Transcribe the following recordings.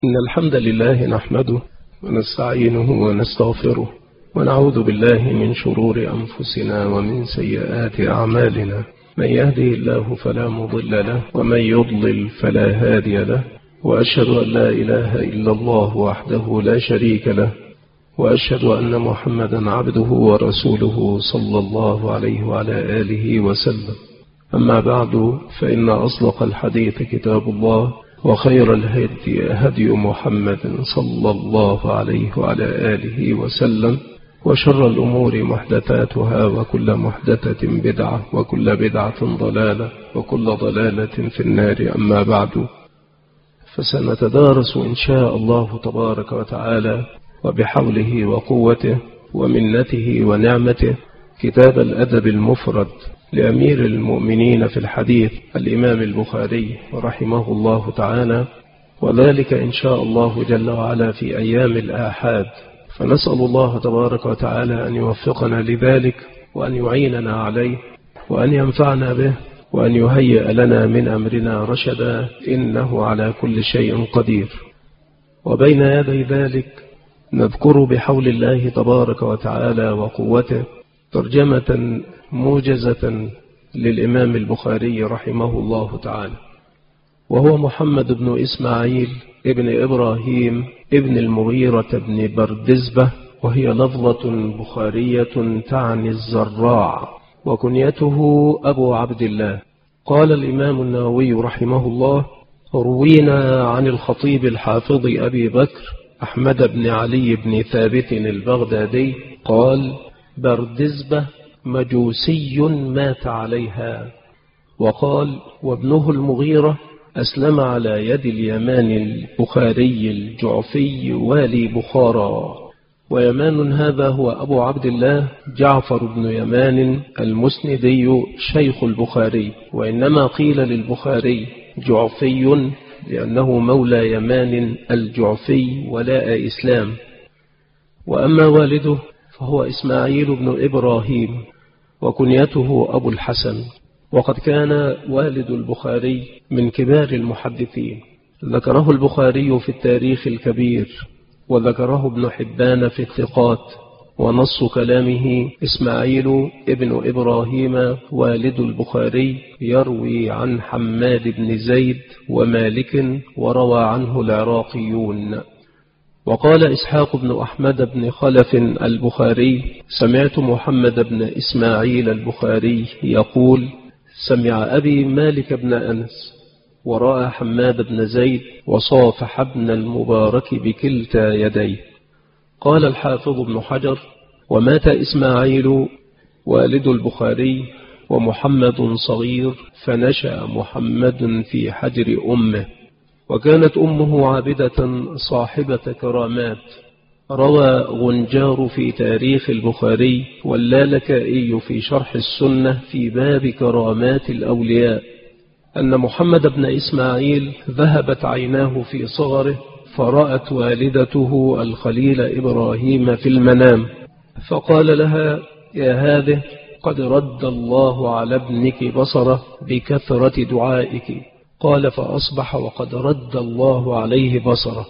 إن الحمد لله نحمده ونستعينه ونستغفره ونعوذ بالله من شرور أنفسنا ومن سيئات أعمالنا. من يهده الله فلا مضل له ومن يضلل فلا هادي له، وأشهد أن لا إله إلا الله وحده لا شريك له، وأشهد أن محمدا عبده ورسوله صلى الله عليه وعلى آله وسلم. أما بعد، فإن أصدق الحديث كتاب الله، وخير الهدي هدي محمد صلى الله عليه وعلى آله وسلم، وشر الأمور محدثاتها، وكل محدثة بدعة، وكل بدعة ضلالة، وكل ضلالة في النار. أما بعد، فسنتدارس إن شاء الله تبارك وتعالى وبحوله وقوته ومنته ونعمته كتاب الأدب المفرد لأمير المؤمنين في الحديث الإمام البخاري رحمه الله تعالى، وذلك إن شاء الله جل وعلا في أيام الآحاد. فنسأل الله تبارك وتعالى أن يوفقنا لذلك، وأن يعيننا عليه، وأن ينفعنا به، وأن يهيئ لنا من أمرنا رشدا، إنه على كل شيء قدير. وبين يدي ذلك نذكر بحول الله تبارك وتعالى وقوته ترجمة موجزة للإمام البخاري رحمه الله تعالى، وهو محمد بن إسماعيل ابن إبراهيم ابن المغيرة بن بردزبة، وهي لفظة بخارية تعني الزراع، وكنيته أبو عبد الله. قال الإمام النووي رحمه الله: روينا عن الخطيب الحافظ أبي بكر أحمد بن علي بن ثابت البغدادي قال: بردزبة مجوسي مات عليها. وقال: وابنه المغيرة أسلم على يد اليمان البخاري الجعفي والي بخارى. ويمان هذا هو أبو عبد الله جعفر بن يمان المسندي شيخ البخاري، وإنما قيل للبخاري جعفي لأنه مولى يمان الجعفي ولاء إسلام. وأما والده فهو إسماعيل بن إبراهيم، وكنيته أبو الحسن. وقد كان والد البخاري من كبار المحدثين، ذكره البخاري في التاريخ الكبير، وذكره ابن حبان في الثقات. ونص كلامه: إسماعيل ابن إبراهيم والد البخاري يروي عن حماد بن زيد ومالك، وروى عنه العراقيون. وقال إسحاق بن أحمد بن خلف البخاري: سمعت محمد بن إسماعيل البخاري يقول: سمع أبي مالك بن أنس، ورأى حماد بن زيد، وصافح ابن المبارك بكلتا يديه. قال الحافظ ابن حجر: ومات إسماعيل والد البخاري ومحمد صغير، فنشأ محمد في حجر أمه، وكانت أمه عابدة صاحبة كرامات. روى غنجار في تاريخ البخاري، واللالكائي في شرح السنة في باب كرامات الأولياء، أن محمد بن إسماعيل ذهبت عيناه في صغره، فرأت والدته الخليل إبراهيم في المنام، فقال لها: يا هذه، قد رد الله على ابنك بصره بكثرة دعائك. قال: فأصبح وقد رد الله عليه بصره.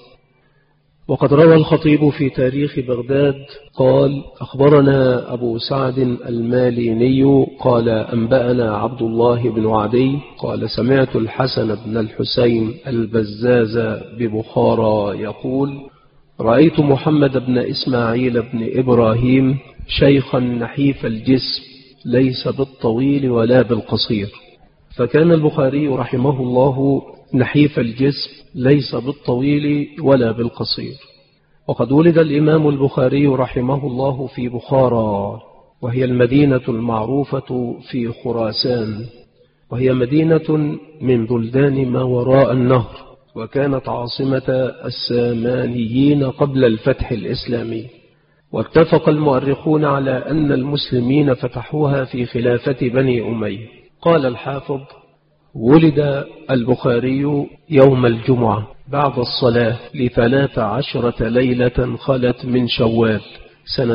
وقد روى الخطيب في تاريخ بغداد قال: أخبرنا أبو سعد الماليني قال: أنبأنا عبد الله بن عدي قال: سمعت الحسن بن الحسين البزاز ببخارى يقول: رأيت محمد بن إسماعيل بن إبراهيم شيخا نحيف الجسم، ليس بالطويل ولا بالقصير. فكان البخاري رحمه الله نحيف الجسم، ليس بالطويل ولا بالقصير. وقد ولد الإمام البخاري رحمه الله في بخارى، وهي المدينة المعروفة في خراسان، وهي مدينة من بلدان ما وراء النهر، وكانت عاصمة السامانيين قبل الفتح الإسلامي. واتفق المؤرخون على أن المسلمين فتحوها في خلافة بني أمية. قال الحافظ: ولد البخاري يوم الجمعة بعد الصلاة ل13 ليلة خلت من شوال سنة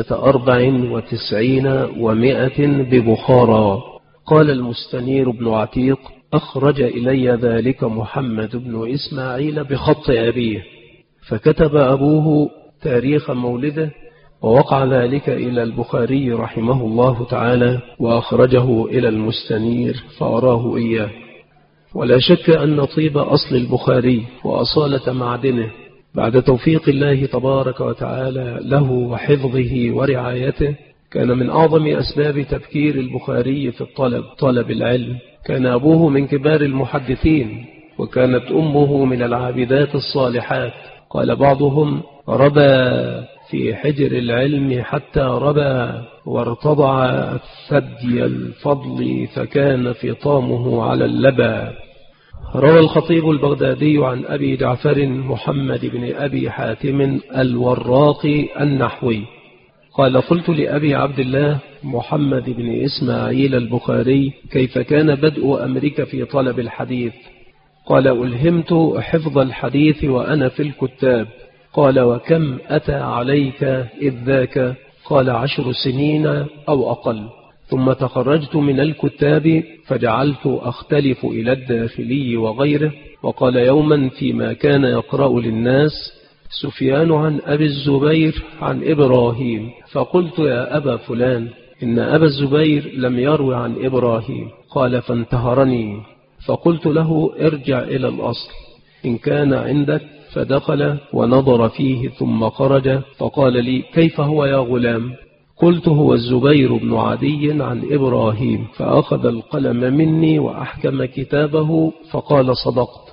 94 و100 ببخارى. قال المستنير بن عتيق: أخرج إلي ذلك محمد بن إسماعيل بخط أبيه. فكتب أبوه تاريخ مولده، ووقع ذلك إلى البخاري رحمه الله تعالى، وأخرجه إلى المستنير فأراه إياه. ولا شك أن طيب أصل البخاري وأصالة معدنه بعد توفيق الله تبارك وتعالى له وحفظه ورعايته كان من أعظم أسباب تبكير البخاري في طلب العلم. كان أبوه من كبار المحدثين، وكانت أمه من العابدات الصالحات. قال بعضهم: ربى في حجر العلم حتى ربى، وارتضع ثدي الفضل فكان فطامه على اللبى. روى الخطيب البغدادي عن أبي جعفر محمد بن أبي حاتم الوراقي النحوي قال: قلت لأبي عبد الله محمد بن إسماعيل البخاري: كيف كان بدء أمرك في طلب الحديث؟ قال: ألهمت حفظ الحديث وأنا في الكتاب. قال: وكم أتى عليك إذ ذاك؟ قال: 10 سنين أو أقل. ثم تخرجت من الكتاب فجعلت أختلف إلى الداخلي وغيره. وقال يوما فيما كان يقرأ للناس: سفيان عن أبي الزبير عن إبراهيم. فقلت: يا أبا فلان، إن أبا الزبير لم يروي عن إبراهيم. قال: فانتهرني. فقلت له: ارجع إلى الأصل إن كان عندك. فدخل ونظر فيه ثم خرج فقال لي: كيف هو يا غلام؟ قلت: هو الزبير بن عدي عن إبراهيم. فأخذ القلم مني وأحكم كتابه فقال: صدقت.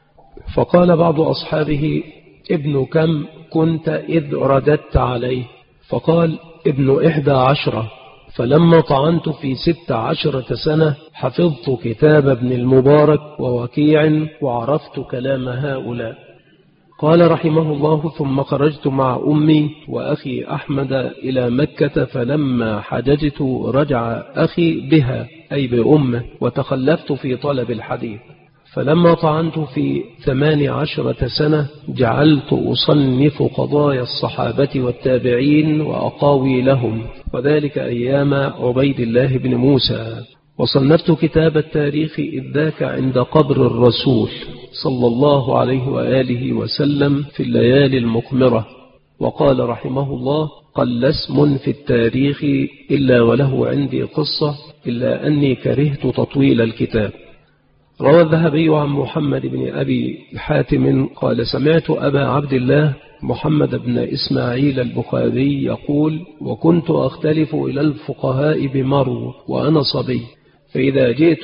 فقال بعض أصحابه: ابن كم كنت إذ رددت عليه؟ فقال: ابن 11. فلما طعنت في 16 سنة حفظت كتاب ابن المبارك ووكيع وعرفت كلام هؤلاء. قال رحمه الله: ثم خرجت مع أمي وأخي أحمد إلى مكة، فلما حججت رجع أخي بها أي بأمه، وتخلفت في طلب الحديث. فلما طعنت في 18 سنة جعلت أصنف قضايا الصحابة والتابعين وأقاوي لهم، وذلك أيام عبيد الله بن موسى. وصنفت كتاب التاريخ إذ ذاك عند قبر الرسول صلى الله عليه وآله وسلم في الليالي المقمرة. وقال رحمه الله: قل اسم في التاريخ إلا وله عندي قصة، إلا أني كرهت تطويل الكتاب. روى الذهبي عن محمد بن أبي حاتم قال: سمعت أبا عبد الله محمد بن إسماعيل البخاري يقول: وكنت أختلف إلى الفقهاء بمرو وأنا صبي، فإذا جئت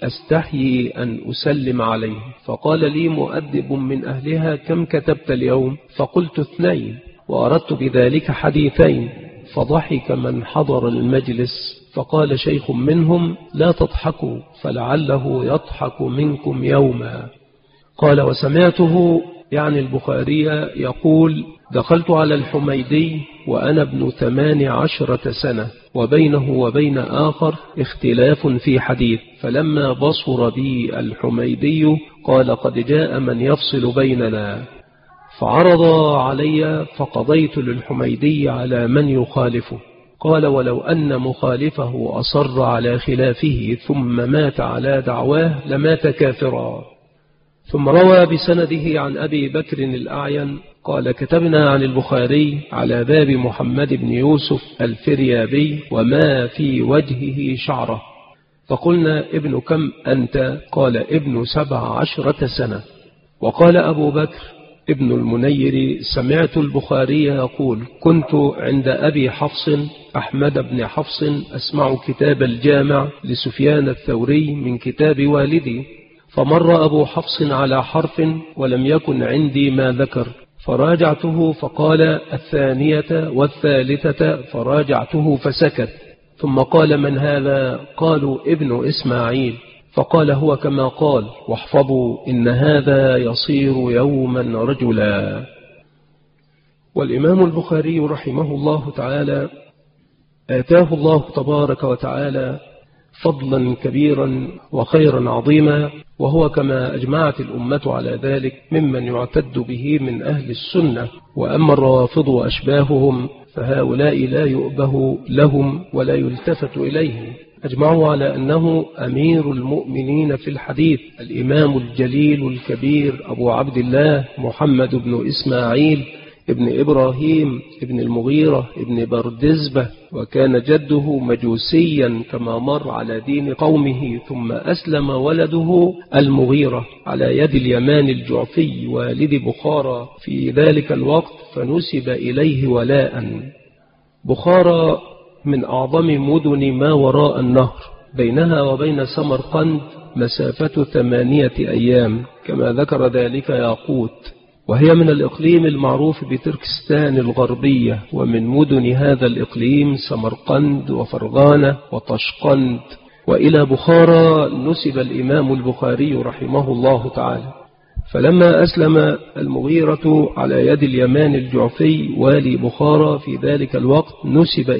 أستحيي أن أسلم عليه، فقال لي مؤدب من أهلها: كم كتبت اليوم؟ فقلت 2، وأردت بذلك حديثين. فضحك من حضر المجلس، فقال شيخ منهم: لا تضحكوا فلعله يضحك منكم يوما. قال: وسمعته يعني البخاري يقول: دخلت على الحميدي وأنا ابن 18 سنة، وبينه وبين آخر اختلاف في حديث، فلما بصر بي الحميدي قال: قد جاء من يفصل بيننا. فعرض علي فقضيت للحميدي على من يخالفه. قال: ولو أن مخالفه أصر على خلافه ثم مات على دعواه لمات كافرا. ثم روى بسنده عن أبي بكر الأعين قال: كتبنا عن البخاري على باب محمد بن يوسف الفريابي وما في وجهه شعره، فقلنا: ابن كم أنت؟ قال: ابن 17 سنة. وقال أبو بكر ابن المنير: سمعت البخاري يقول: كنت عند أبي حفص أحمد بن حفص أسمع كتاب الجامع لسفيان الثوري من كتاب والدي، فمر أبو حفص على حرف ولم يكن عندي ما ذكر، فراجعته فقال 2 والثالثة، فراجعته فسكت، ثم قال: من هذا؟ قالوا: ابن إسماعيل. فقال: هو كما قال، واحفظوا إن هذا يصير يوما رجلا. والإمام البخاري رحمه الله تعالى آتاه الله تبارك وتعالى فضلا كبيرا وخيرا عظيما، وهو كما أجمعت الأمة على ذلك ممن يعتد به من أهل السنة. وأما الروافض وأشباههم فهؤلاء لا يؤبه لهم ولا يلتفت إليهم، أجمعوا على أنه أمير المؤمنين في الحديث، الإمام الجليل الكبير أبو عبد الله محمد بن إسماعيل ابن إبراهيم ابن المغيرة ابن بردزبة، وكان جده مجوسيا كما مر على دين قومه، ثم أسلم ولده المغيرة على يد اليمان الجعفي والد بخارى في ذلك الوقت، فنسب إليه ولاء. بخارى من أعظم مدن ما وراء النهر، بينها وبين سمرقند مسافة 8 أيام كما ذكر ذلك ياقوت، وهي من الإقليم المعروف بتركستان الغربية، ومن مدن هذا الإقليم سمرقند وفرغانة وطشقند. وإلى بخارى نسب الإمام البخاري رحمه الله تعالى. فلما أسلم المغيرة على يد اليمان الجعفي والي بخارى في ذلك الوقت نسب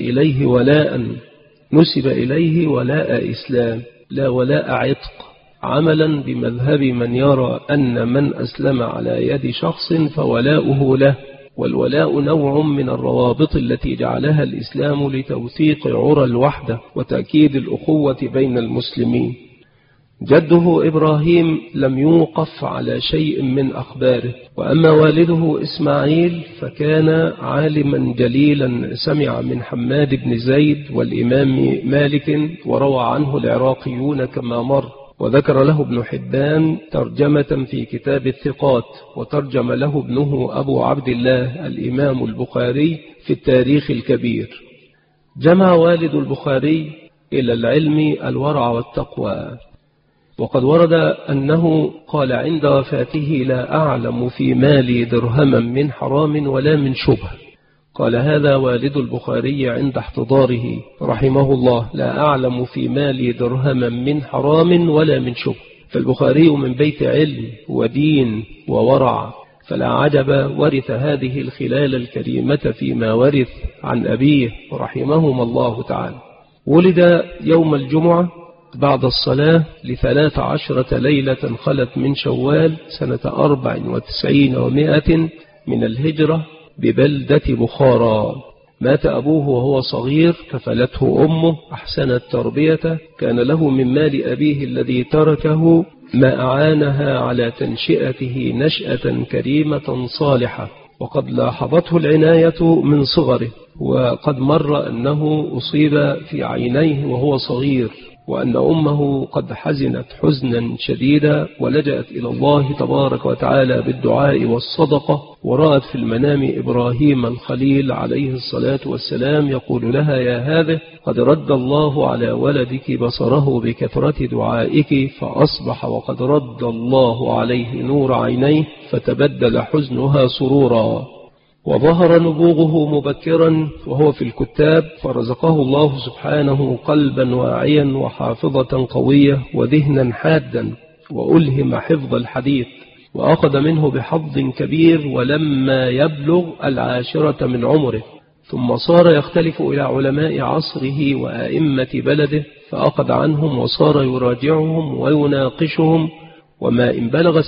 إليه ولاء إسلام لا ولاء عتق، عملا بمذهب من يرى أن من أسلم على يد شخص فولاؤه له، والولاء نوع من الروابط التي جعلها الإسلام لتوثيق عرى الوحدة وتأكيد الأخوة بين المسلمين. جده إبراهيم لم يوقف على شيء من أخباره، وأما والده إسماعيل فكان عالما جليلا، سمع من حماد بن زيد والإمام مالك، وروى عنه العراقيون كما مر، وذكر له ابن حبان ترجمة في كتاب الثقات، وترجم له ابنه أبو عبد الله الإمام البخاري في التاريخ الكبير. جمع والد البخاري إلى العلم الورع والتقوى، وقد ورد أنه قال عند وفاته: لا أعلم في مالي درهما من حرام ولا من شبه. قال هذا والد البخاري عند احتضاره رحمه الله: لا أعلم في مالي درهما من حرام ولا من شبه. فالبخاري من بيت علم ودين وورع، فلا عجب ورث هذه الخلال الكريمة فيما ورث عن أبيه رحمهما الله تعالى. ولد يوم الجمعة بعد الصلاة ل13 ليلة خلت من شوال سنة 94 و100 من الهجرة ببلدة بخارى. مات أبوه وهو صغير، كفلته أمه، أحسنت تربيته، كان له من مال أبيه الذي تركه ما أعانها على تنشئته نشأة كريمة صالحة، وقد لاحظته العناية من صغره، وقد مر أنه أصيب في عينيه وهو صغير، وأن أمه قد حزنت حزنا شديدا، ولجأت إلى الله تبارك وتعالى بالدعاء والصدقة، ورأت في المنام إبراهيم الخليل عليه الصلاة والسلام يقول لها: يا هذه قد رد الله على ولدك بصره بكثرة دعائك، فأصبح وقد رد الله عليه نور عينيه، فتبدل حزنها سرورا. وظهر نبوغه مبكرا وهو في الكتاب، فرزقه الله سبحانه قلبا واعيا وحافظة قوية وذهنا حادا، وألهم حفظ الحديث، وأخذ منه بحظ كبير ولما يبلغ 10 من عمره، ثم صار يختلف إلى علماء عصره وأئمة بلده، فأخذ عنهم وصار يراجعهم ويناقشهم، وما إن بلغ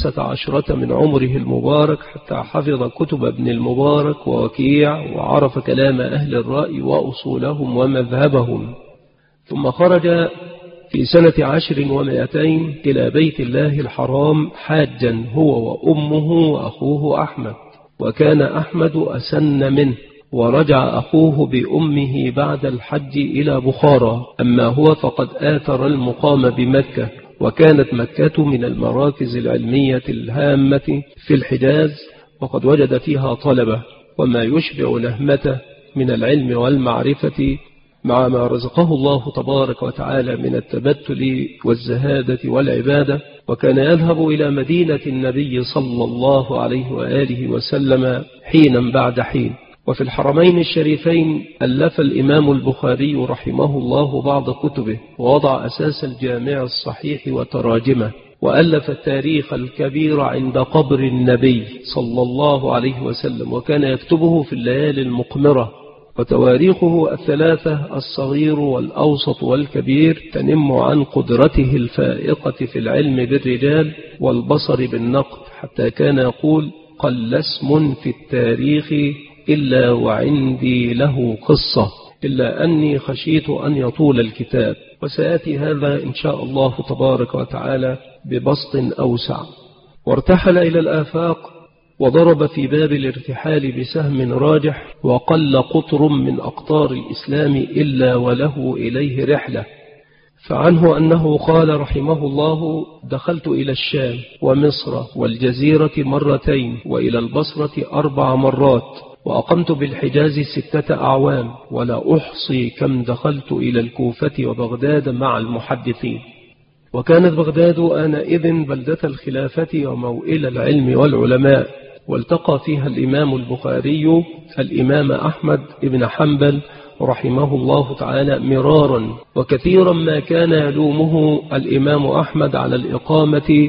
16 من عمره المبارك حتى حفظ كتب ابن المبارك ووكيع، وعرف كلام أهل الرأي وأصولهم ومذهبهم. ثم خرج في سنة 10 و200 إلى بيت الله الحرام حاجا هو وأمه وأخوه أحمد، وكان أحمد أسن منه، ورجع أخوه بأمه بعد الحج إلى بخارى، أما هو فقد آثر المقام بمكة، وكانت مكة من المراكز العلمية الهامة في الحجاز، وقد وجد فيها طلبة وما يشبع نهمته من العلم والمعرفة، مع ما رزقه الله تبارك وتعالى من التبتل والزهادة والعبادة. وكان يذهب إلى مدينة النبي صلى الله عليه وآله وسلم حينا بعد حين. وفي الحرمين الشريفين ألف الإمام البخاري رحمه الله بعض كتبه، ووضع أساس الجامع الصحيح وتراجمه، وألف التاريخ الكبير عند قبر النبي صلى الله عليه وسلم، وكان يكتبه في الليالي المقمرة. وتواريخه 3 الصغير والأوسط والكبير تنم عن قدرته الفائقة في العلم بالرجال والبصر بالنقد، حتى كان يقول: قل اسم في التاريخ إلا وعندي له قصة. إلا أني خشيت أن يطول الكتاب، وسيأتي هذا إن شاء الله تبارك وتعالى ببسط أوسع. وارتحل إلى الآفاق وضرب في باب الارتحال بسهم راجح، وقل قطر من أقطار الإسلام إلا وله إليه رحلة. فعنه أنه قال رحمه الله: دخلت إلى الشام ومصر والجزيرة مرتين، وإلى البصرة 4 مرات، وأقمت بالحجاز 6 أعوام، ولا أحصي كم دخلت إلى الكوفة وبغداد مع المحدثين. وكانت بغداد آنئذ بلدة الخلافة وموئل العلم والعلماء، والتقى فيها الإمام البخاري الإمام أحمد بن حنبل رحمه الله تعالى مرارا، وكثيرا ما كان يلومه الإمام أحمد على الإقامة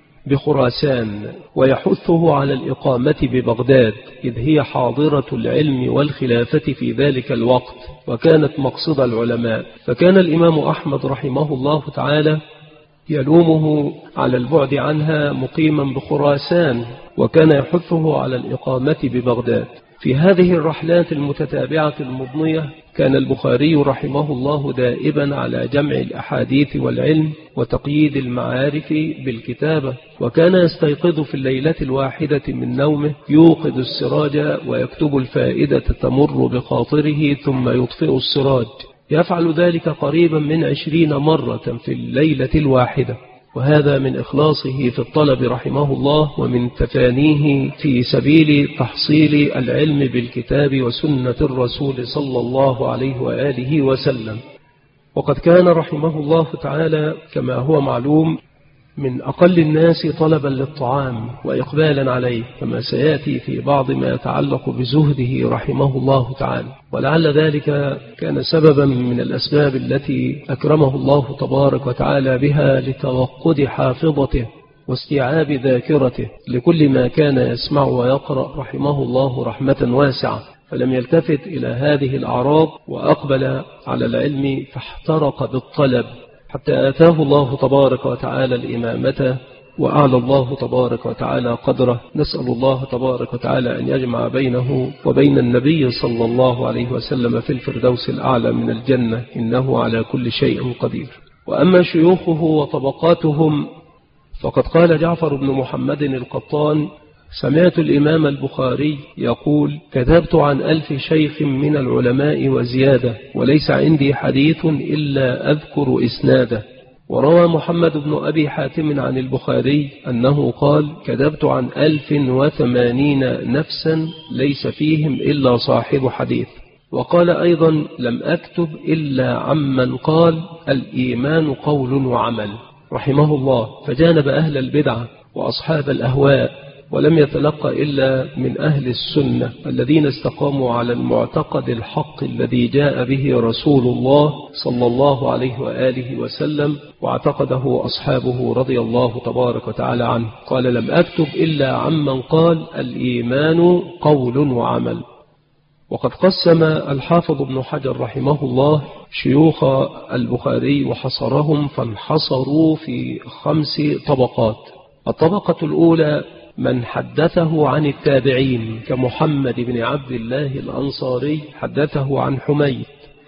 بخراسان، ويحثه على الإقامة ببغداد، إذ هي حاضرة العلم والخلافة في ذلك الوقت، وكانت مقصد العلماء. فكان الإمام أحمد رحمه الله تعالى يلومه على البعد عنها مقيما بخراسان، وكان يحثه على الإقامة ببغداد. في هذه الرحلات المتتابعة المضنية كان البخاري رحمه الله دائبا على جمع الأحاديث والعلم وتقييد المعارف بالكتابة، وكان يستيقظ في الليلة الواحدة من نومه، يوقد السراج ويكتب الفائدة تمر بخاطره ثم يطفئ السراج، يفعل ذلك قريبا من 20 مرة في الليلة الواحدة. وهذا من إخلاصه في الطلب رحمه الله، ومن تفانيه في سبيل تحصيل العلم بالكتاب وسنة الرسول صلى الله عليه وآله وسلم. وقد كان رحمه الله تعالى كما هو معلوم من أقل الناس طلبا للطعام وإقبالا عليه، كما سيأتي في بعض ما يتعلق بزهده رحمه الله تعالى. ولعل ذلك كان سببا من الأسباب التي أكرمه الله تبارك وتعالى بها لتوقد حافظته واستيعاب ذاكرته لكل ما كان يسمع ويقرأ رحمه الله رحمة واسعة، فلم يلتفت إلى هذه الأعراض وأقبل على العلم فاحترق بالطلب حتى آتاه الله تبارك وتعالى الإمامة، وأعلى الله تبارك وتعالى قدره. نسأل الله تبارك وتعالى أن يجمع بينه وبين النبي صلى الله عليه وسلم في الفردوس الأعلى من الجنة، إنه على كل شيء قدير. وأما شيوخه وطبقاتهم فقد قال جعفر بن محمد القطان: سمعت الإمام البخاري يقول: كتبت عن 1000 شيخ من العلماء وزيادة، وليس عندي حديث إلا أذكر إسناده. وروى محمد بن أبي حاتم عن البخاري أنه قال: كتبت عن 1080 نفسا ليس فيهم إلا صاحب حديث. وقال أيضا: لم أكتب إلا عمن قال الإيمان قول وعمل، رحمه الله. فجانب أهل البدعة وأصحاب الأهواء، ولم يتلقى إلا من أهل السنة الذين استقاموا على المعتقد الحق الذي جاء به رسول الله صلى الله عليه وآله وسلم، واعتقده أصحابه رضي الله تبارك وتعالى عنه. قال: لم أكتب إلا عمن قال الإيمان قول وعمل. وقد قسم الحافظ ابن حجر رحمه الله شيوخ البخاري وحصرهم، فانحصروا في 5 طبقات. الطبقة الأولى من حدثه عن التابعين، كمحمد بن عبد الله الأنصاري حدثه عن حميد،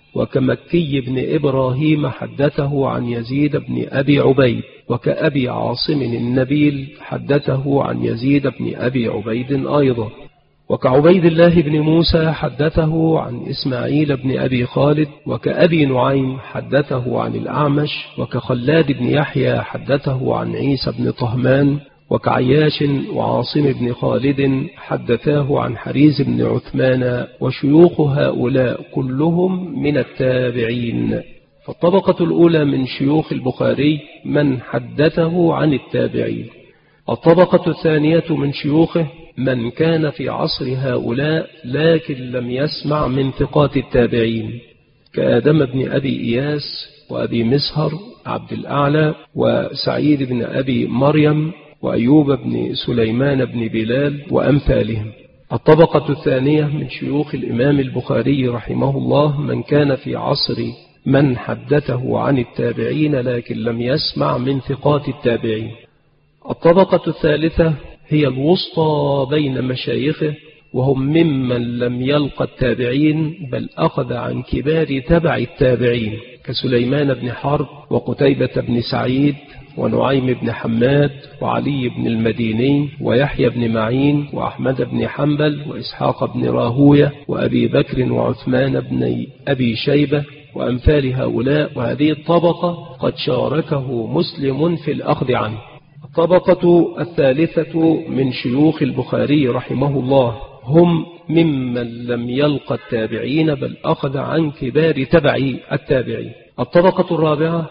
وكمكي بن إبراهيم حدثه عن يزيد بن أبي عبيد، وكأبي عاصم النبيل حدثه عن يزيد بن أبي عبيد أيضا، وكعبيد الله بن موسى حدثه عن إسماعيل بن أبي خالد، وكأبي نعيم حدثه عن الأعمش، وكخلاد بن يحيى حدثه عن عيسى بن طهمان، وكعياش وعاصم بن خالد حدثاه عن حريز بن عثمان. وشيوخ هؤلاء كلهم من التابعين. فالطبقة الأولى من شيوخ البخاري من حدثه عن التابعين. الطبقة الثانية من شيوخه من كان في عصر هؤلاء لكن لم يسمع من ثقات التابعين، كآدم بن أبي إياس، وأبي مسهر عبد الأعلى، وسعيد بن أبي مريم، وأيوب بن سليمان بن بلال وأمثالهم. الطبقة الثانية من شيوخ الإمام البخاري رحمه الله من كان في عصر من حدثه عن التابعين لكن لم يسمع من ثقات التابعين. الطبقة الثالثة هي الوسطى بين مشايخه وهم ممن لم يلقى التابعين بل أخذ عن كبار تبع التابعين كسليمان بن حرب وقتيبة بن سعيد ونعيم بن حماد وعلي بن المديني ويحيى بن معين وأحمد بن حنبل وإسحاق بن راهوية وأبي بكر وعثمان بن أبي شيبة وأمثال هؤلاء. وهذه الطبقة قد شاركه مسلم في الأخذ عنه. الطبقة الثالثة من شيوخ البخاري رحمه الله هم ممن لم يلقى التابعين بل أخذ عن كبار تبع التابعين. الطبقة الرابعة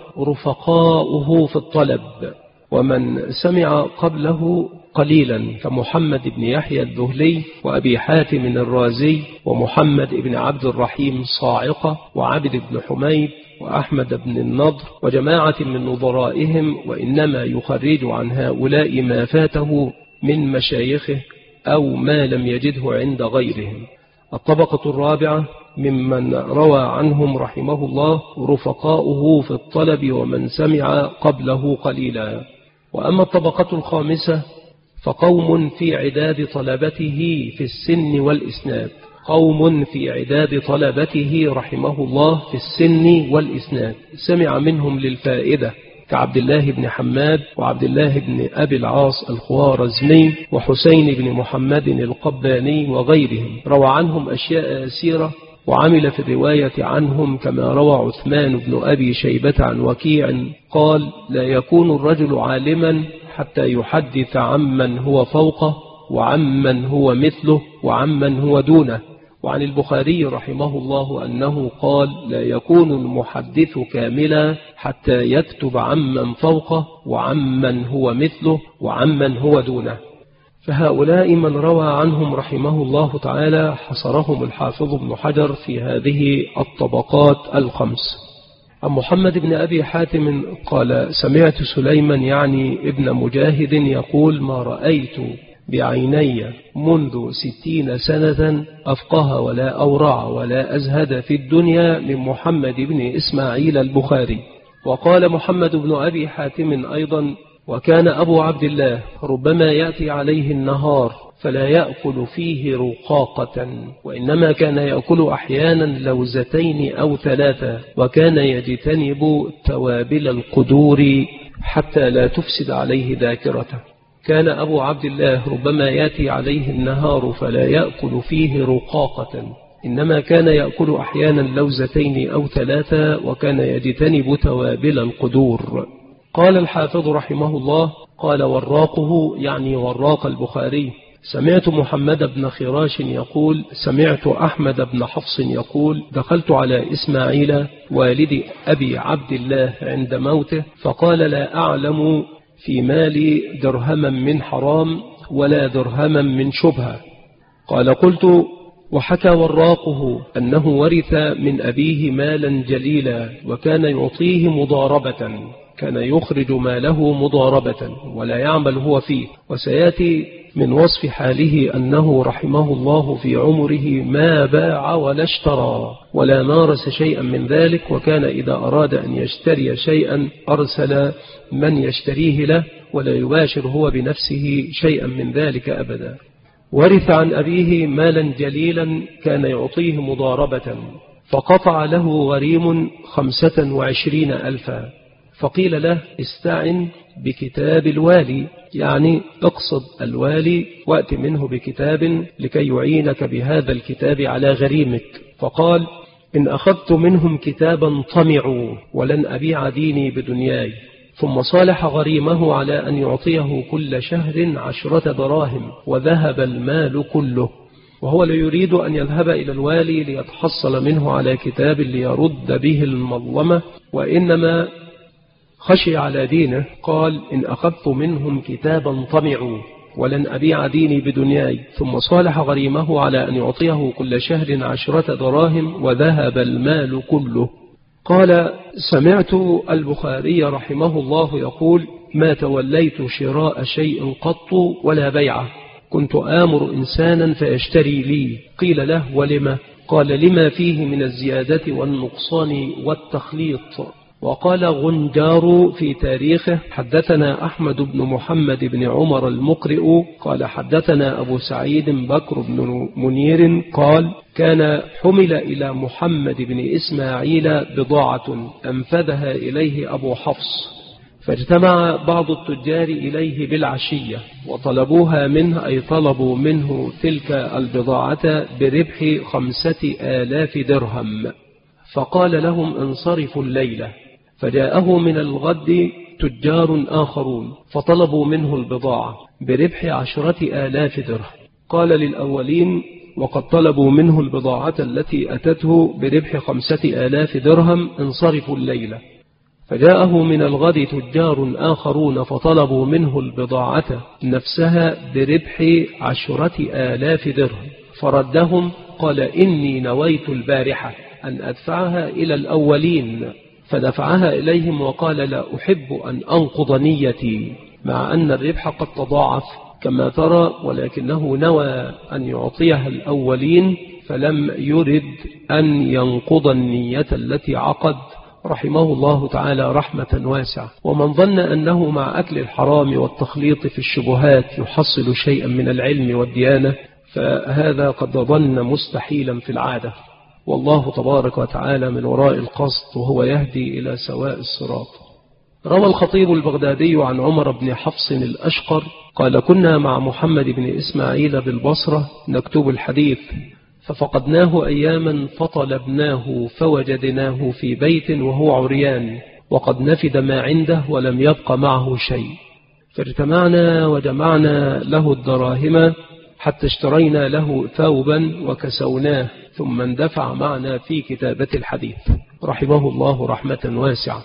رفقاؤه في الطلب ومن سمع قبله قليلا كمحمد بن يحيى الذهلي وأبي حاتم الرازي ومحمد بن عبد الرحيم صاعقة وعبد بن حميد وأحمد بن النضر وجماعة من نظرائهم، وإنما يخرج عن هؤلاء ما فاته من مشايخه أو ما لم يجده عند غيرهم. الطبقة الرابعة ممن روى عنهم رحمه الله رفقاؤه في الطلب ومن سمع قبله قليلا. وأما الطبقة الخامسة فقوم في عداد طلبته في السن والإسناد، قوم في عداد طلبته رحمه الله في السن والإسناد سمع منهم للفائدة كعبد الله بن حماد وعبد الله بن أبي العاص الخوارزمي وحسين بن محمد القباني وغيرهم، روى عنهم أشياء يسيرة وعمل في الرواية عنهم كما روى عثمان بن أبي شيبة عن وكيع قال: لا يكون الرجل عالما حتى يحدث عمن هو فوقه وعمن هو مثله وعمن هو دونه. وعن البخاري رحمه الله أنه قال: لا يكون المحدث كاملا حتى يكتب عمن فوقه وعمن هو مثله وعمن هو دونه. فهؤلاء من روى عنهم رحمه الله تعالى حصرهم الحافظ ابن حجر في هذه الطبقات الخمس. عن محمد بن أبي حاتم قال: سمعت سليمان يعني ابن مجاهد يقول: ما رأيت بعيني منذ 60 سنة أفقه ولا أورع ولا أزهد في الدنيا من محمد بن إسماعيل البخاري. وقال محمد بن أبي حاتم أيضا: وكان أبو عبد الله ربما يأتي عليه النهار فلا يأكل فيه رقاقة، وإنما كان يأكل أحيانا لوزتين أو 3، وكان يجتنب توابل القدور حتى لا تفسد عليه ذاكرته. كان أبو عبد الله ربما يأتي عليه النهار فلا يأكل فيه رقاقة، إنما كان يأكل أحيانا لوزتين أو 3، وكان يجتنب توابل القدور. قال الحافظ رحمه الله: قال وراقه يعني وراق البخاري: سمعت محمد بن خراش يقول: سمعت أحمد بن حفص يقول: دخلت على إسماعيل والد أبي عبد الله عند موته فقال: لا أعلم في مالي درهما من حرام ولا درهما من شبهة. قال: قلت: وحكى وراقه أنه ورث من أبيه مالا جليلا وكان يعطيه مضاربة، كان يخرج ماله مضاربة ولا يعمل هو فيه. وسيأتي من وصف حاله أنه رحمه الله في عمره ما باع ولا اشترى ولا مارس شيئا من ذلك، وكان إذا أراد أن يشتري شيئا أرسل من يشتريه له ولا يباشر هو بنفسه شيئا من ذلك أبدا. ورث عن أبيه مالا جليلا كان يعطيه مضاربة، فقطع له غريم 25,000، فقيل له: استعن بكتاب الوالي، يعني اقصد الوالي وأت منه بكتاب لكي يعينك بهذا الكتاب على غريمك. فقال: إن أخذت منهم كتابا طمعوا ولن أبيع ديني بدنياي. ثم صالح غريمه على أن يعطيه كل شهر 10 دراهم وذهب المال كله، وهو لا يريد أن يذهب إلى الوالي ليتحصل منه على كتاب ليرد به المظلمة، وإنما خشي على دينه. قال: إن أخذت منهم كتابا طمعوا ولن أبيع ديني بدنياي. ثم صالح غريمه على أن يعطيه كل شهر 10 دراهم وذهب المال كله. قال: سمعت البخاري رحمه الله يقول: ما توليت شراء شيء قط ولا بيعه، كنت آمر إنسانا فيشتري لي. قيل له: ولما؟ قال: لما فيه من الزيادة والنقصان والتخليط. وقال غندار في تاريخه: حدثنا أحمد بن محمد بن عمر المقرئ قال حدثنا أبو سعيد بكر بن منير قال: كان حمل إلى محمد بن إسماعيل بضاعة أنفذها إليه أبو حفص، فاجتمع بعض التجار إليه بالعشية وطلبوها منه، أي طلبوا منه تلك البضاعة بربح 5000 درهم، فقال لهم: انصرفوا الليلة. فجاءه من الغد تجار آخرون فطلبوا منه البضاعة بربح 10,000 درهم، قال للأولين وقد طلبوا منه البضاعة التي أتته بربح 5000 درهم: انصرفوا الليلة. فجاءه من الغد تجار آخرون فطلبوا منه البضاعة نفسها بربح 10,000 درهم، فردهم قال: إني نويت البارحة أن أدفعها إلى الأولين، فدفعها إليهم وقال: لا أحب أن أنقض نيتي، مع أن الربح قد تضاعف كما ترى، ولكنه نوى أن يعطيها الأولين فلم يرد أن ينقض النية التي عقد، رحمه الله تعالى رحمة واسعة. ومن ظن أنه مع أكل الحرام والتخليط في الشبهات يحصل شيئا من العلم والديانة، فهذا قد ظن مستحيلا في العادة، والله تبارك وتعالى من وراء القصد وهو يهدي إلى سواء الصراط. روى الخطيب البغدادي عن عمر بن حفص الأشقر قال: كنا مع محمد بن إسماعيل بالبصرة نكتب الحديث، ففقدناه أياما فطلبناه فوجدناه في بيت وهو عريان وقد نفد ما عنده ولم يبق معه شيء، فاجتمعنا وجمعنا له الدراهم حتى اشترينا له ثوبا وكسوناه، ثم اندفع معنا في كتابة الحديث، رحمه الله رحمة واسعة.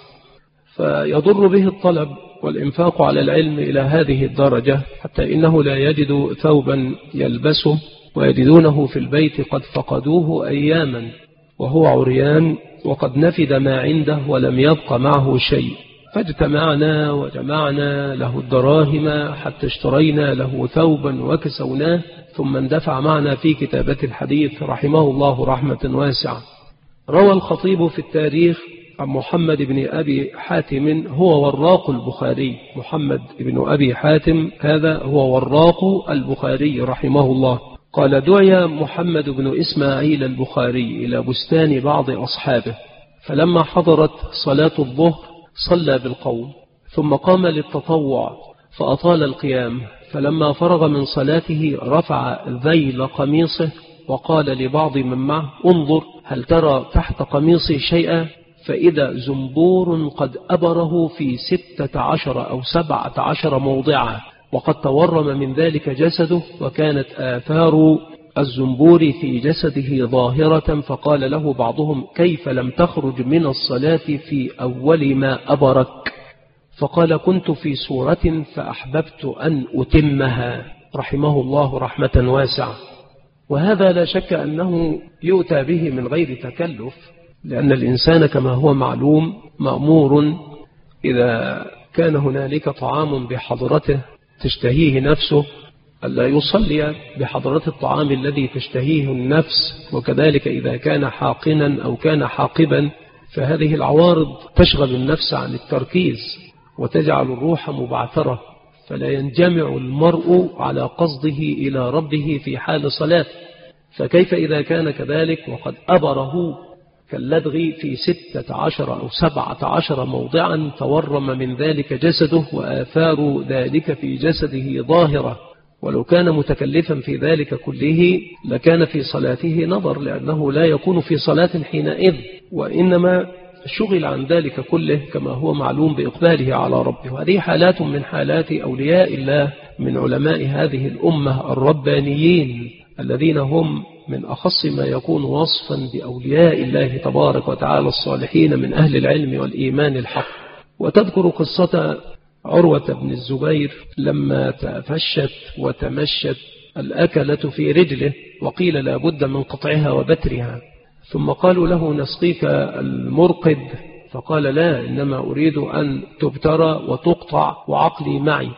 فيضر به الطلب والإنفاق على العلم إلى هذه الدرجة حتى إنه لا يجد ثوبا يلبسه، ويجدونه في البيت قد فقدوه أياما وهو عريان وقد نفد ما عنده ولم يبق معه شيء، فاجتمعنا وجمعنا له الدراهم حتى اشترينا له ثوبا وكسوناه، ثم اندفع معنا في كتابة الحديث، رحمه الله رحمة واسعة. روى الخطيب في التاريخ عن محمد بن أبي حاتم هو وراق البخاري، محمد بن أبي حاتم هذا هو وراق البخاري رحمه الله، قال: دعي محمد بن إسماعيل البخاري إلى بستان بعض أصحابه، فلما حضرت صلاة الظهر صلى بالقوم، ثم قام للتطوع فأطال القيام، فلما فرغ من صلاته رفع ذيل قميصه وقال لبعض من معه: انظر هل ترى تحت قميصي شيئا؟ فإذا زنبور قد أبره في 16 أو 17 موضعا، وقد تورم من ذلك جسده، وكانت آثار الزنبور في جسده ظاهرة. فقال له بعضهم: كيف لم تخرج من الصلاة في أول ما أبرك؟ فقال: كنت في سورة فأحببت أن أتمها، رحمه الله رحمة واسعة. وهذا لا شك أنه يؤتى به من غير تكلف، لأن الإنسان كما هو معلوم مأمور إذا كان هنالك طعام بحضرته تشتهيه نفسه ألا يصلي بحضرة الطعام الذي تشتهيه النفس، وكذلك إذا كان حاقنا أو كان حاقبا، فهذه العوارض تشغل النفس عن التركيز وتجعل الروح مبعثرة، فلا ينجمع المرء على قصده إلى ربه في حال صلاة. فكيف إذا كان كذلك وقد أبره كاللدغ في 16 أو 17 موضعا، تورم من ذلك جسده وآثار ذلك في جسده ظاهرة، ولو كان متكلفا في ذلك كله لكان في صلاته نظر، لأنه لا يكون في صلاة حينئذ، وإنما شغل عن ذلك كله كما هو معلوم بإقباله على ربه. وهذه حالات من حالات أولياء الله من علماء هذه الأمة الربانيين، الذين هم من أخص ما يكون وصفا بأولياء الله تبارك وتعالى الصالحين من أهل العلم والإيمان الحق. وتذكر قصة عروة بن الزبير لما تفشت وتمشت الأكلة في رجله، وقيل لا بد من قطعها وبترها، ثم قالوا له: نسقيك المرقد، فقال: لا، إنما أريد أن تبترى وتقطع وعقلي معي،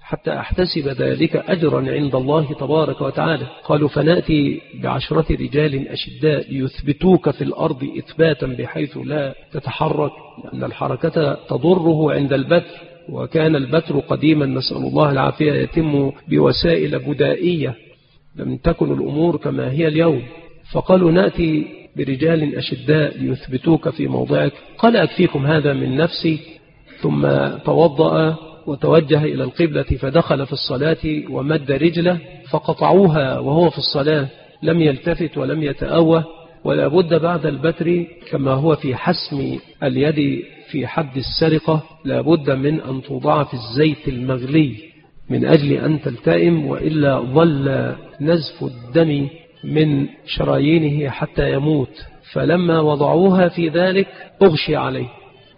حتى أحتسب ذلك أجرا عند الله تبارك وتعالى. قالوا فنأتي ب10 رجال أشداء ليثبتوك في الأرض إثباتا بحيث لا تتحرك، لأن الحركة تضره عند البتر، وكان البتر قديما نسأل الله العافية يتم بوسائل بدائية، لم تكن الأمور كما هي اليوم. فقالوا نأتي برجال أشداء ليثبتوك في موضعك. قال أكفيكم هذا من نفسي. ثم توضأ وتوجه إلى القبلة فدخل في الصلاة ومد رجله فقطعوها وهو في الصلاة، لم يلتفت ولم يتأوه. ولا بد بعد البتر كما هو في حسم اليد في حد السرقة لا بد من أن توضع في الزيت المغلي من أجل أن تلتئم، وإلا ظل نزف الدم من شرايينه حتى يموت. فلما وضعوها في ذلك أغشي عليه،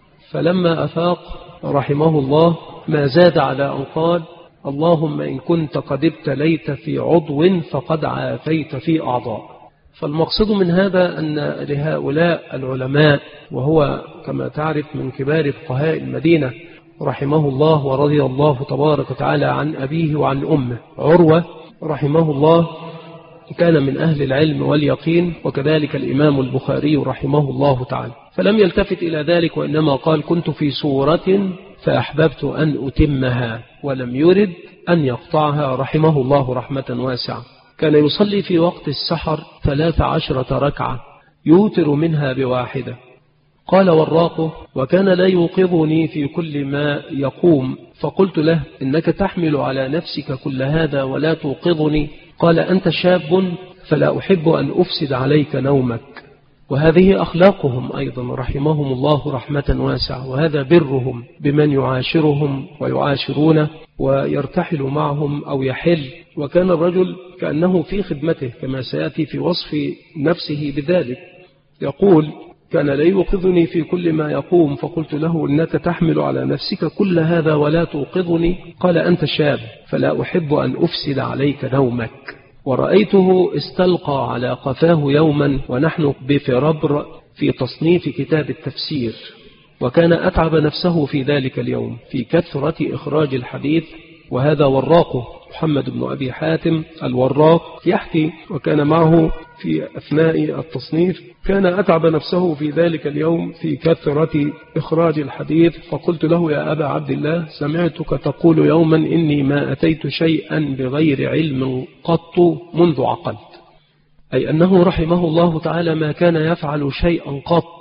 فلما أفاق رحمه الله ما زاد على أن قال اللهم إن كنت قد ابتليت في عضو فقد عافيت في أعضاء. فالمقصد من هذا أن لهؤلاء العلماء، وهو كما تعرف من كبار فقهاء المدينة رحمه الله ورضي الله تبارك وتعالى عن أبيه وعن أمه، عروة رحمه الله كان من أهل العلم واليقين، وكذلك الإمام البخاري رحمه الله تعالى. فلم يلتفت إلى ذلك، وإنما قال كنت في صورة فأحببت أن أتمها، ولم يرد أن يقطعها رحمه الله رحمة واسعة. كان يصلي في وقت السحر 13 ركعة يوتر منها ب1. قال وراقه وكان لا يوقظني في كل ما يقوم، فقلت له إنك تحمل على نفسك كل هذا ولا توقظني. قال أنت شاب فلا أحب أن أفسد عليك نومك. وهذه أخلاقهم أيضا رحمهم الله رحمة واسعة، وهذا برهم بمن يعاشرهم ويعاشرونه ويرتحل معهم أو يحل. وكان الرجل كأنه في خدمته كما سيأتي في وصف نفسه بذلك. يقول كان لا يوقظني في كل ما يقوم، فقلت له إنك تحمل على نفسك كل هذا ولا توقظني. قال أنت شاب فلا أحب أن أفسد عليك نومك. ورأيته استلقى على قفاه يوما ونحن بفربر في تصنيف كتاب التفسير، وكان أتعب نفسه في ذلك اليوم في كثرة إخراج الحديث. وهذا وراقه محمد بن أبي حاتم الوراق يحكي وكان معه في أثناء التصنيف، كان أتعب نفسه في ذلك اليوم في كثرة إخراج الحديث. فقلت له يا أبا عبد الله سمعتك تقول يوما إني ما أتيت شيئا بغير علم قط منذ عقلت، أي أنه رحمه الله تعالى ما كان يفعل شيئا قط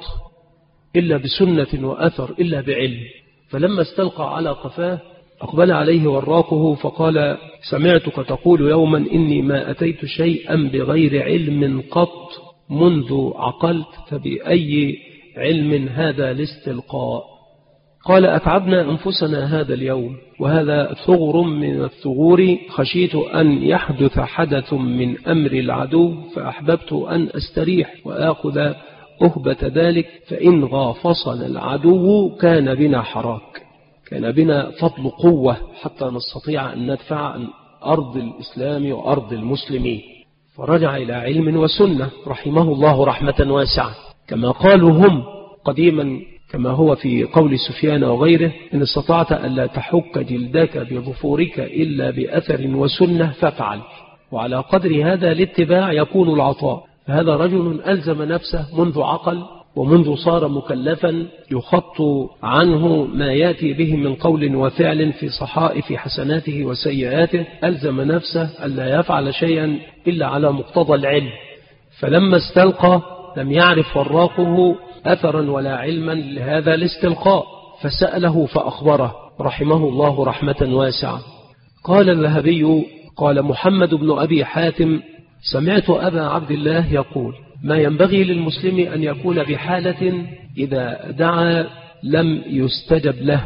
إلا بسنة وأثر إلا بعلم. فلما استلقى على قفاه أقبل عليه وراقه فقال سمعتك تقول يوما إني ما أتيت شيئا بغير علم قط منذ عقلت، فبأي علم هذا الاستلقاء؟ قال أتعبنا أنفسنا هذا اليوم، وهذا ثغر من الثغور خشيت أن يحدث حدث من أمر العدو، فأحببت أن أستريح وآخذ أهبة ذلك، فإن غافصنا العدو كان بنا حراك، كان بنا فضل قوة حتى نستطيع أن ندفع عن أرض الإسلام وأرض المسلمين. فرجع إلى علم وسنة رحمه الله رحمة واسعة، كما قالوا هم قديما كما هو في قول سفيان وغيره إن استطعت ألا تحك جلدك بظفورك إلا بأثر وسنة فافعل. وعلى قدر هذا الاتباع يكون العطاء. فهذا رجل ألزم نفسه منذ عقل ومنذ صار مكلفا يخط عنه ما يأتي به من قول وفعل في صحائف حسناته وسيئاته، ألزم نفسه ألا يفعل شيئا إلا على مقتضى العلم. فلما استلقى لم يعرف وراقه أثرا ولا علما لهذا الاستلقاء، فسأله فأخبره رحمه الله رحمة واسعة. قال الذهبي قال محمد بن أبي حاتم سمعت أبا عبد الله يقول ما ينبغي للمسلم أن يكون بحالة إذا دعا لم يستجب له.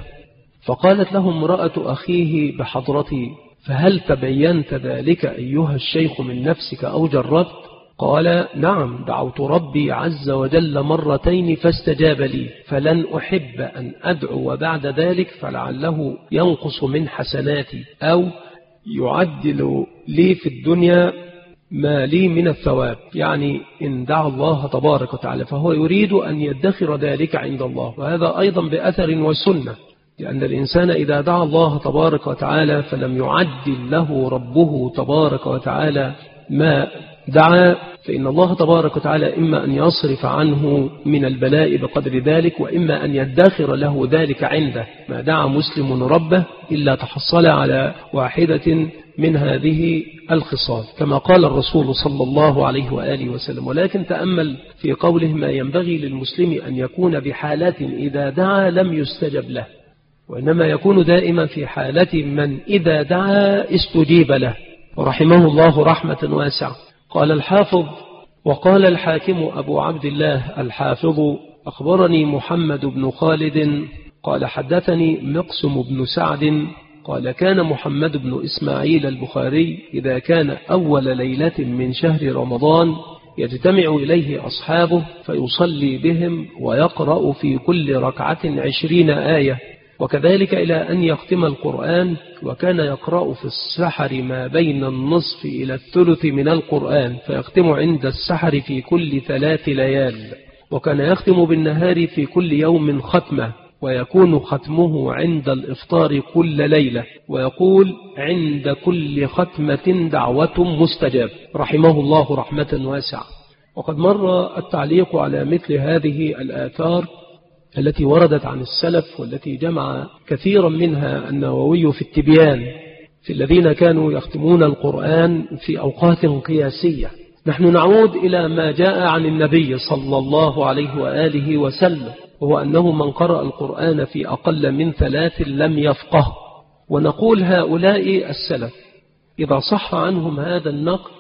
فقالت له امرأة أخيه بحضرتي فهل تبينت ذلك أيها الشيخ من نفسك أو جربت؟ قال نعم دعوت ربي عز وجل مرتين فاستجاب لي، فلن أحب أن أدعو بعد ذلك فلعله ينقص من حسناتي أو يعدل لي في الدنيا ما لي من الثواب. يعني إن دعا الله تبارك وتعالى فهو يريد أن يدخر ذلك عند الله، وهذا أيضا بأثر وسنة. لأن الإنسان إذا دعا الله تبارك وتعالى فلم يعدل له ربه تبارك وتعالى ما دعا، فإن الله تبارك وتعالى إما أن يصرف عنه من البلاء بقدر ذلك، وإما أن يدخر له ذلك عنده. ما دعا مسلم ربه إلا تحصل على واحدة من هذه الخصال، كما قال الرسول صلى الله عليه وآله وسلم. ولكن تأمل في قوله: ما ينبغي للمسلم أن يكون بحالة إذا دعا لم يستجب له، وإنما يكون دائما في حالة من إذا دعا استجيب له. ورحمه الله رحمة واسعة. قال الحافظ: وقال الحاكم أبو عبد الله الحافظ: أخبرني محمد بن خالد قال حدثني مقسم بن سعد قال كان محمد بن إسماعيل البخاري إذا كان أول ليلة من شهر رمضان يجتمع إليه أصحابه فيصلي بهم ويقرأ في كل ركعة 20 آية، وكذلك إلى أن يختم القرآن. وكان يقرأ في السحر ما بين النصف إلى الثلث من القرآن، فيختم عند السحر في كل 3 ليال. وكان يختم بالنهار في كل يوم ختمة، ويكون ختمه عند الإفطار كل ليلة، ويقول عند كل ختمة دعوة مستجاب، رحمه الله رحمة واسعة. وقد مر التعليق على مثل هذه الآثار التي وردت عن السلف، والتي جمع كثيرا منها النووي في التبيان في الذين كانوا يختمون القرآن في أوقات قياسية. نحن نعود إلى ما جاء عن النبي صلى الله عليه وآله وسلم، وهو أنه من قرأ القرآن في أقل من 3 لم يفقه. ونقول هؤلاء السلف إذا صح عنهم هذا النقل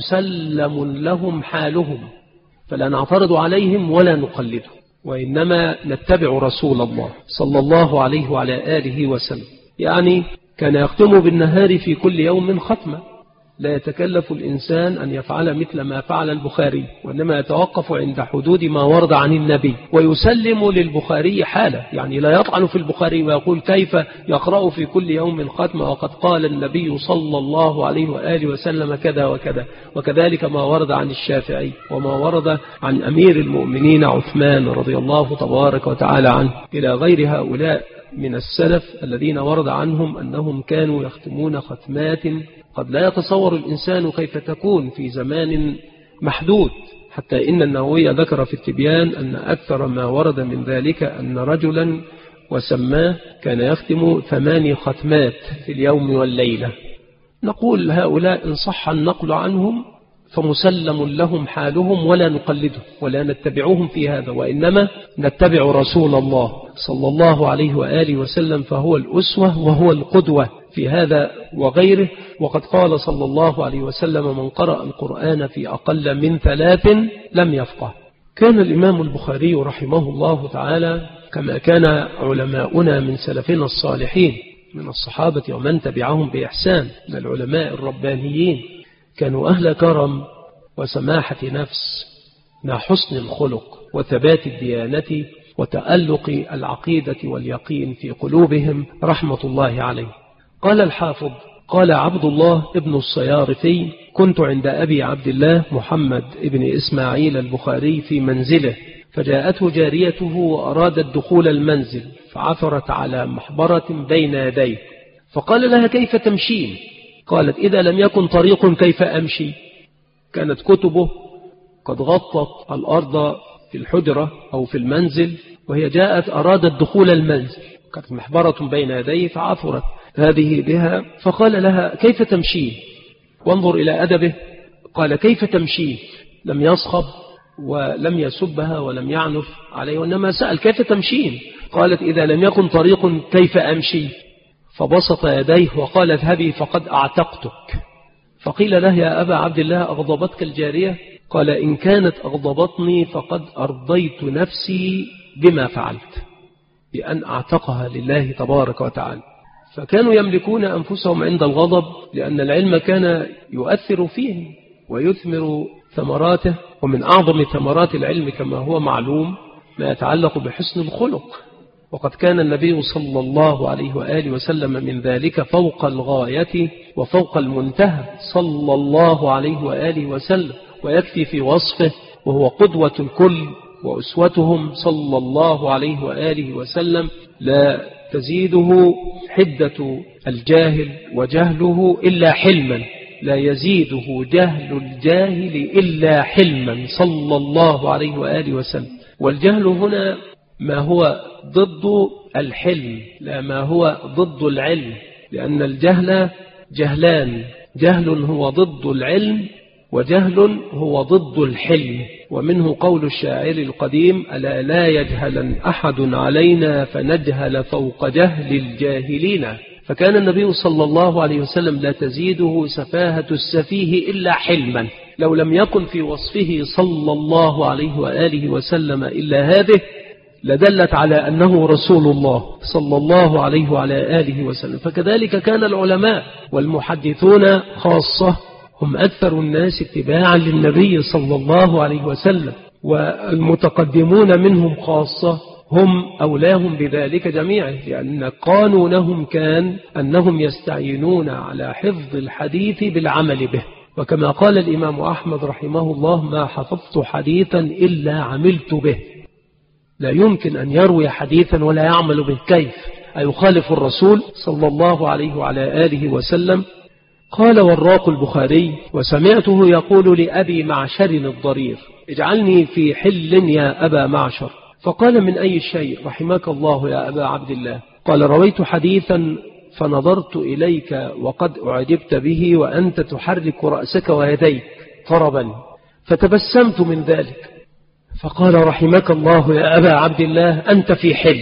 فمسلم لهم حالهم، فلا نعترض عليهم ولا نقلدهم، وإنما نتبع رسول الله صلى الله عليه وعلى آله وسلم. يعني كان يختم بالنهار في كل يوم ختمة، لا يتكلف الإنسان أن يفعل مثل ما فعل البخاري، وإنما يتوقف عند حدود ما ورد عن النبي، ويسلم للبخاري حالة. يعني لا يطعن في البخاري ويقول كيف يقرأ في كل يوم ختمة وقد قال النبي صلى الله عليه وآله وسلم كذا وكذا. وكذلك ما ورد عن الشافعي وما ورد عن أمير المؤمنين عثمان رضي الله تبارك وتعالى عنه، إلى غير هؤلاء من السلف الذين ورد عنهم أنهم كانوا يختمون ختمات قد لا يتصور الإنسان كيف تكون في زمان محدود. حتى إن النووي ذكر في التبيان أن أكثر ما ورد من ذلك أن رجلا وسماه كان يختم 8 ختمات في اليوم والليلة. نقول هؤلاء إن صح النقل عنهم فمسلم لهم حالهم، ولا نقلدهم ولا نتبعوهم في هذا، وإنما نتبع رسول الله صلى الله عليه وآله وسلم، فهو الأسوة وهو القدوة في هذا وغيره. وقد قال صلى الله عليه وسلم: من قرأ القرآن في أقل من 3 لم يفقه. كان الإمام البخاري رحمه الله تعالى كما كان علماؤنا من سلفنا الصالحين من الصحابة ومن تبعهم بإحسان من العلماء الربانيين، كانوا أهل كرم وسماحة نفس مع حسن الخلق وثبات الديانة وتألق العقيدة واليقين في قلوبهم رحمة الله عليه. قال الحافظ: قال عبد الله ابن الصيارفي: كنت عند أبي عبد الله محمد ابن إسماعيل البخاري في منزله، فجاءته جاريته وأرادت دخول المنزل، فعثرت على محبرة بين يديه، فقال لها: كيف تمشين؟ قالت: إذا لم يكن طريق كيف أمشي؟ كانت كتبه قد غطت الأرض في الحجرة أو في المنزل، وهي جاءت أرادت دخول المنزل، كانت محبرة بين يديه فعثرت هذه بها، فقال لها: كيف تمشين؟ وانظر إلى أدبه، قال: كيف تمشين؟ لم يصخب ولم يسبها ولم يعنف عليه، وإنما سأل: كيف تمشين؟ قالت: إذا لم يكن طريق كيف أمشي؟ فبسط يديه وقال: اذهبي فقد أعتقتك. فقيل له: يا أبا عبد الله أغضبتك الجارية؟ قال: إن كانت أغضبتني فقد أرضيت نفسي بما فعلت، بأن أعتقها لله تبارك وتعالى. فكانوا يملكون أنفسهم عند الغضب، لأن العلم كان يؤثر فيهم ويثمر ثمراته، ومن أعظم ثمرات العلم كما هو معلوم ما يتعلق بحسن الخلق. وقد كان النبي صلى الله عليه وآله وسلم من ذلك فوق الغاية وفوق المنتهى صلى الله عليه وآله وسلم، ويكفي في وصفه وهو قدوة الكل وأسوتهم صلى الله عليه وآله وسلم. لا تزيده حدة الجاهل وجهله إلا حلما، لا يزيده جهل الجاهل إلا حلما صلى الله عليه وآله وسلم. والجهل هنا ما هو ضد الحلم لا ما هو ضد العلم، لأن الجهل جهلان، جهل هو ضد العلم وجهل هو ضد الحلم. ومنه قول الشاعر القديم: ألا لا يجهل أحد علينا فنجهل فوق جهل الجاهلين. فكان النبي صلى الله عليه وسلم لا تزيده سفاهة السفيه إلا حلما. لو لم يكن في وصفه صلى الله عليه وآله وسلم إلا هذه لدلت على أنه رسول الله صلى الله عليه وعلى آله وسلم. فكذلك كان العلماء والمحدثون خاصة هم أكثر الناس اتباعا للنبي صلى الله عليه وسلم، والمتقدمون منهم خاصة هم أولاهم بذلك جميعا، لأن قانونهم كان أنهم يستعينون على حفظ الحديث بالعمل به. وكما قال الإمام أحمد رحمه الله: ما حفظت حديثا إلا عملت به. لا يمكن أن يروي حديثا ولا يعمل به، كيف أيخالف الرسول صلى الله عليه وعلى آله وسلم؟ قال وراق البخاري: وسمعته يقول لأبي معشر الضرير: اجعلني في حل يا أبا معشر. فقال: من أي شيء رحمك الله يا أبا عبد الله؟ قال: رويت حديثا فنظرت إليك وقد أعجبت به وأنت تحرك رأسك ويديك طربا، فتبسمت من ذلك. فقال: رحمك الله يا أبا عبد الله، أنت في حل.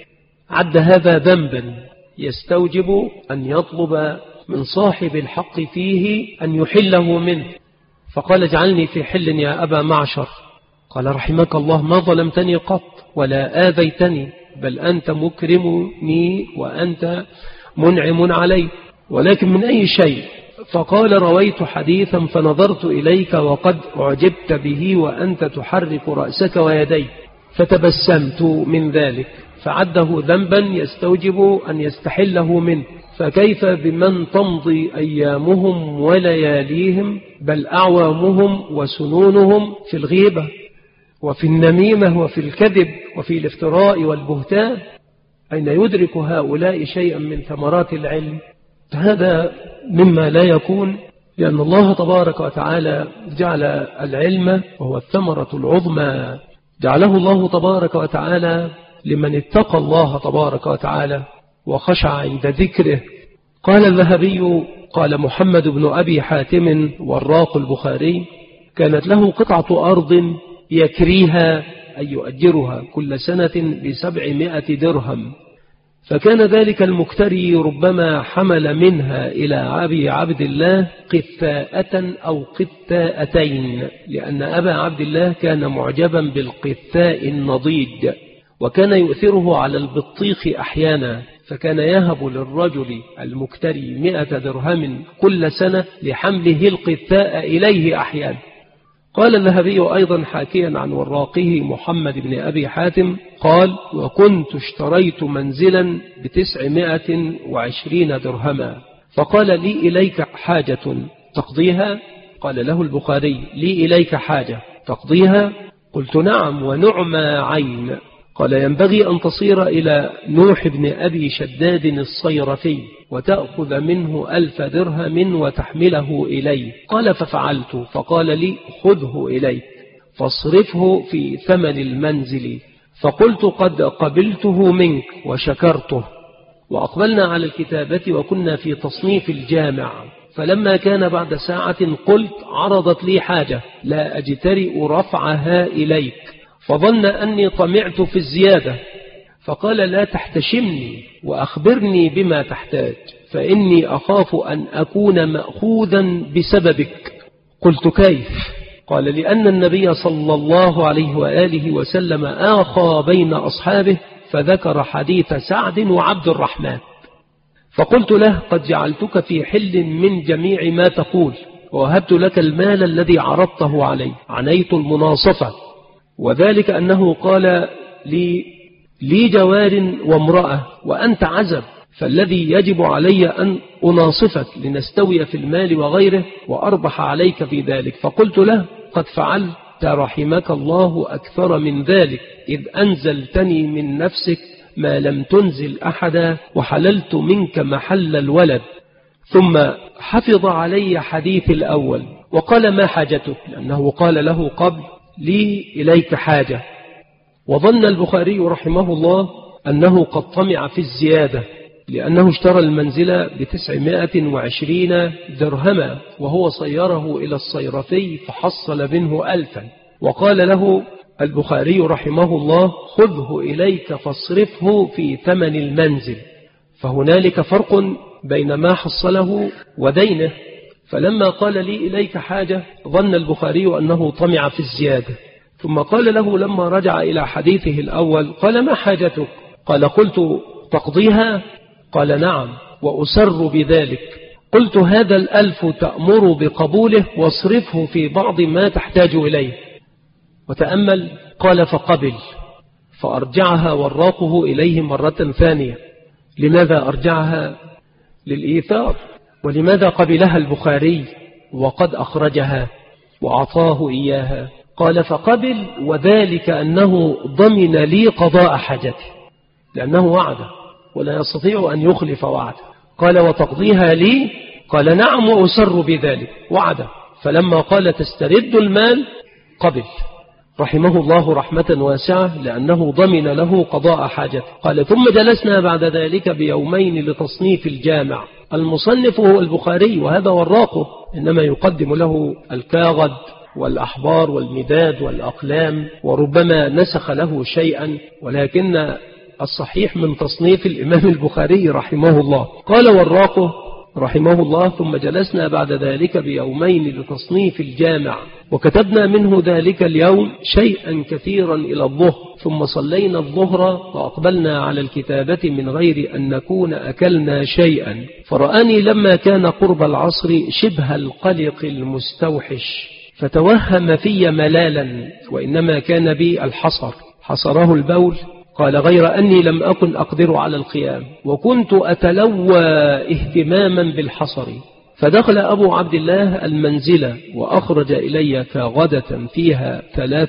عد هذا ذنبا يستوجب أن يطلب من صاحب الحق فيه أن يحله منه. فقال: اجعلني في حل يا أبا معشر. قال: رحمك الله، ما ظلمتني قط ولا آذيتني، بل أنت مكرمني وأنت منعم علي، ولكن من أي شيء؟ فقال: رويت حديثا فنظرت إليك وقد أعجبت به وأنت تحرك رأسك ويديك، فتبسمت من ذلك. فعده ذنبا يستوجب أن يستحله منه. فكيف بمن تمضي أيامهم ولياليهم بل أعوامهم وسنونهم في الغيبة وفي النميمة وفي الكذب وفي الافتراء والبهتان؟ أين يدرك هؤلاء شيئا من ثمرات العلم؟ هذا مما لا يكون، لأن الله تبارك وتعالى جعل العلم وهو الثمرة العظمى، جعله الله تبارك وتعالى لمن اتقى الله تبارك وتعالى وخشع عند ذكره. قال الذهبي: قال محمد بن أبي حاتم وراق البخاري: كانت له قطعة أرض يكريها أي يؤجرها كل سنة ب700 درهم، فكان ذلك المكتري ربما حمل منها إلى أبي عبد الله قثاءة أو قثاءتين، لأن أبا عبد الله كان معجبا بالقثاء النضيج، وكان يؤثره على البطيخ أحيانا، فكان يهب للرجل المكتري 100 درهم كل سنة لحمله القثاء إليه أحيانا. قال الذهبي أيضا حاكيا عن وراقه محمد بن أبي حاتم قال: وكنت اشتريت منزلا ب920 درهما، فقال: لي إليك حاجة تقضيها؟ قال له البخاري: لي إليك حاجة تقضيها؟ قلت: نعم ونعم عين. قال: ينبغي أن تصير إلى نوح بن أبي شداد الصيرفي وتأخذ منه 1000 درهم وتحمله إلي. قال: ففعلت. فقال لي: خذه إلي فاصرفه في ثمن المنزل. فقلت: قد قبلته منك وشكرته. وأقبلنا على الكتابة وكنا في تصنيف الجامع، فلما كان بعد ساعة قلت: عرضت لي حاجة لا أجترئ رفعها إليك، فظن أني طمعت في الزيادة، فقال: لا تحتشمني وأخبرني بما تحتاج، فإني أخاف أن أكون مأخوذا بسببك. قلت: كيف؟ قال: لأن النبي صلى الله عليه وآله وسلم آخى بين أصحابه فذكر حديث سعد وعبد الرحمن. فقلت له: قد جعلتك في حل من جميع ما تقول، ووهبت لك المال الذي عرضته علي، عنيت المناصفة، وذلك أنه قال لي جوار وامرأة وأنت عزب، فالذي يجب علي أن أناصفك لنستوي في المال وغيره وأربح عليك في ذلك. فقلت له: قد فعلت رحمك الله أكثر من ذلك، إذ أنزلتني من نفسك ما لم تنزل أحدا وحللت منك محل الولد. ثم حفظ علي حديث الأول وقال ما حاجتك، لأنه قال له قبل لي إليك حاجة. وظن البخاري رحمه الله أنه قد طمع في الزيادة، لأنه اشترى المنزل ب920 درهما، وهو صيره إلى الصيرفي فحصل منه 1000. وقال له البخاري رحمه الله خذه إليك فاصرفه في ثمن المنزل، فهنالك فرق بين ما حصله ودينه. فلما قال لي إليك حاجة ظن البخاري أنه طمع في الزيادة، ثم قال له لما رجع إلى حديثه الأول قال ما حاجتك؟ قال قلت تقضيها؟ قال نعم وأسر بذلك. قلت هذا 1000 تأمر بقبوله واصرفه في بعض ما تحتاج إليه. وتأمل قال فقبل، فأرجعها وراقه إليه مرة ثانية. لماذا أرجعها؟ للإيثار. ولماذا قبلها البخاري وقد أخرجها وأعطاه إياها؟ قال فقبل وذلك أنه ضمن لي قضاء حاجته، لأنه وعده ولا يستطيع أن يخلف وعده. قال وتقضيها لي؟ قال نعم وأسر بذلك، وعده. فلما قال تسترد المال قبل رحمه الله رحمة واسعة، لأنه ضمن له قضاء حاجته. قال ثم جلسنا بعد ذلك بيومين لتصنيف الجامع. المصنف هو البخاري وهذا وراقه، إنما يقدم له الكاغد والأحبار والمداد والأقلام، وربما نسخ له شيئا، ولكن الصحيح من تصنيف الإمام البخاري رحمه الله. قال وراقه رحمه الله ثم جلسنا بعد ذلك بيومين لتصنيف الجامع، وكتبنا منه ذلك اليوم شيئا كثيرا إلى الظهر، ثم صلينا الظهر وأقبلنا على الكتابة من غير أن نكون أكلنا شيئا. فرآني لما كان قرب العصر شبه القلق المستوحش، فتوهم في ملالا، وإنما كان بي الحصر، حصره البول. قال غير أني لم أكن أقدر على القيام، وكنت أتلوى اهتماما بالحصر. فدخل أبو عبد الله المنزل وأخرج إلي كاغدة فيها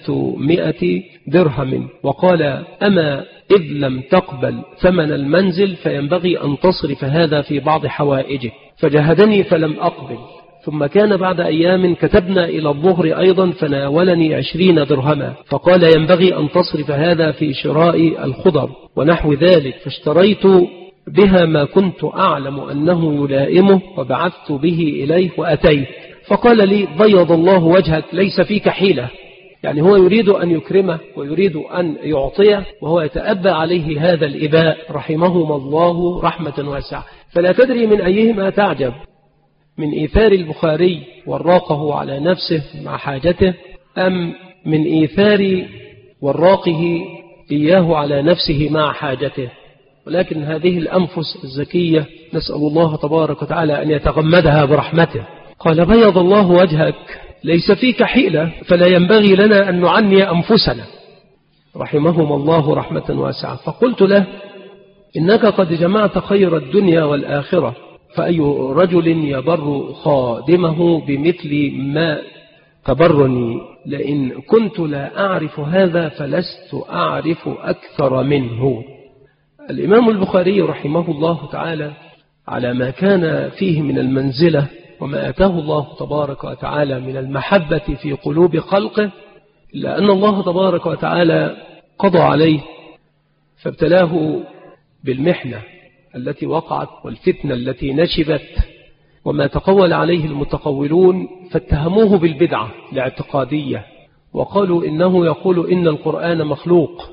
300 درهم، وقال أما إذ لم تقبل ثمن المنزل فينبغي أن تصرف هذا في بعض حوائجك. فجهدني فلم أقبل. ثم كان بعد أيام كتبنا إلى الظهر أيضا فناولني 20 درهما، فقال ينبغي أن تصرف هذا في شراء الخضر ونحو ذلك، فاشتريت بها ما كنت أعلم أنه يلائمه، وبعثت به إليه وأتيت. فقال لي بيض الله وجهك ليس فيك حيلة، يعني هو يريد أن يكرمه ويريد أن يعطيه، وهو يتأبى عليه هذا الإباء رحمهما الله رحمة واسعة. فلا تدري من أيهما تعجب، من إيثار البخاري وراقه على نفسه مع حاجته، أم من إيثار وراقه إياه على نفسه مع حاجته. ولكن هذه الأنفس الزكية نسأل الله تبارك وتعالى أن يتغمدها برحمته. قال بيض الله وجهك ليس فيك حيلة، فلا ينبغي لنا أن نعني أنفسنا رحمهم الله رحمة واسعة. فقلت له إنك قد جمعت خير الدنيا والآخرة، فأي رجل يبر خادمه بمثل ما تبرني؟ لئن كنت لا أعرف هذا فلست أعرف أكثر منه. الإمام البخاري رحمه الله تعالى على ما كان فيه من المنزلة وما أتاه الله تبارك وتعالى من المحبة في قلوب خلقه، إلا أن الله تبارك وتعالى قضى عليه فابتلاه بالمحنة التي وقعت والفتنة التي نشبت، وما تقول عليه المتقولون فاتهموه بالبدعة الاعتقادية، وقالوا إنه يقول إن القرآن مخلوق،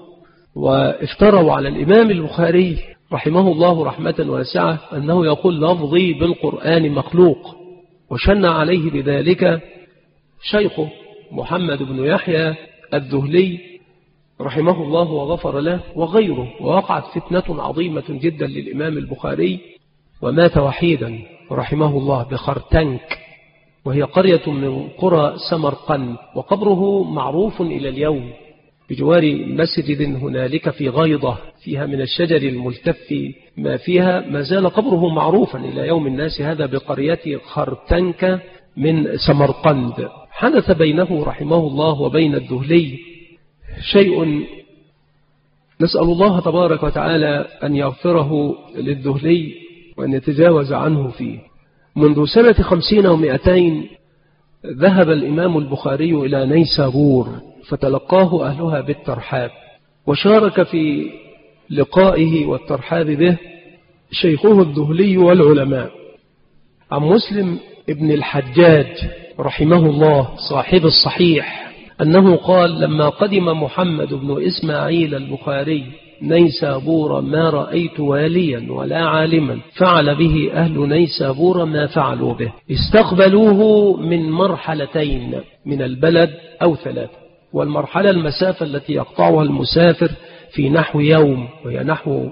وافتروا على الإمام البخاري رحمه الله رحمة واسعة أنه يقول لفظي بالقرآن مخلوق، وشن عليه بذلك شيخه محمد بن يحيى الذهلي رحمه الله وغفر له وغيره. ووقعت فتنة عظيمة جدا للإمام البخاري، ومات وحيدا رحمه الله بخرتنك، وهي قرية من قرى سمرقند، وقبره معروف إلى اليوم بجوار مسجد هنالك في غيضة فيها من الشجر الملتف ما فيها، ما زال قبره معروفا إلى يوم الناس هذا بقرية خرتنك من سمرقند. حدث بينه رحمه الله وبين الذهلي شيء نسأل الله تبارك وتعالى أن يغفره للذهلي وأن يتجاوز عنه فيه. منذ سنة 50 و200 ذهب الإمام البخاري إلى نيسابور فتلقاه أهلها بالترحاب، وشارك في لقائه والترحاب به شيخه الذهلي والعلماء. عن مسلم ابن الحجاج رحمه الله صاحب الصحيح أنه قال: لما قدم محمد بن إسماعيل البخاري نيسابور ما رأيت واليا ولا عالما فعل به أهل نيسابور ما فعلوا به. استقبلوه من مرحلتين من البلد أو 3، والمرحلة المسافة التي يقطعها المسافر في نحو يوم، وهي نحو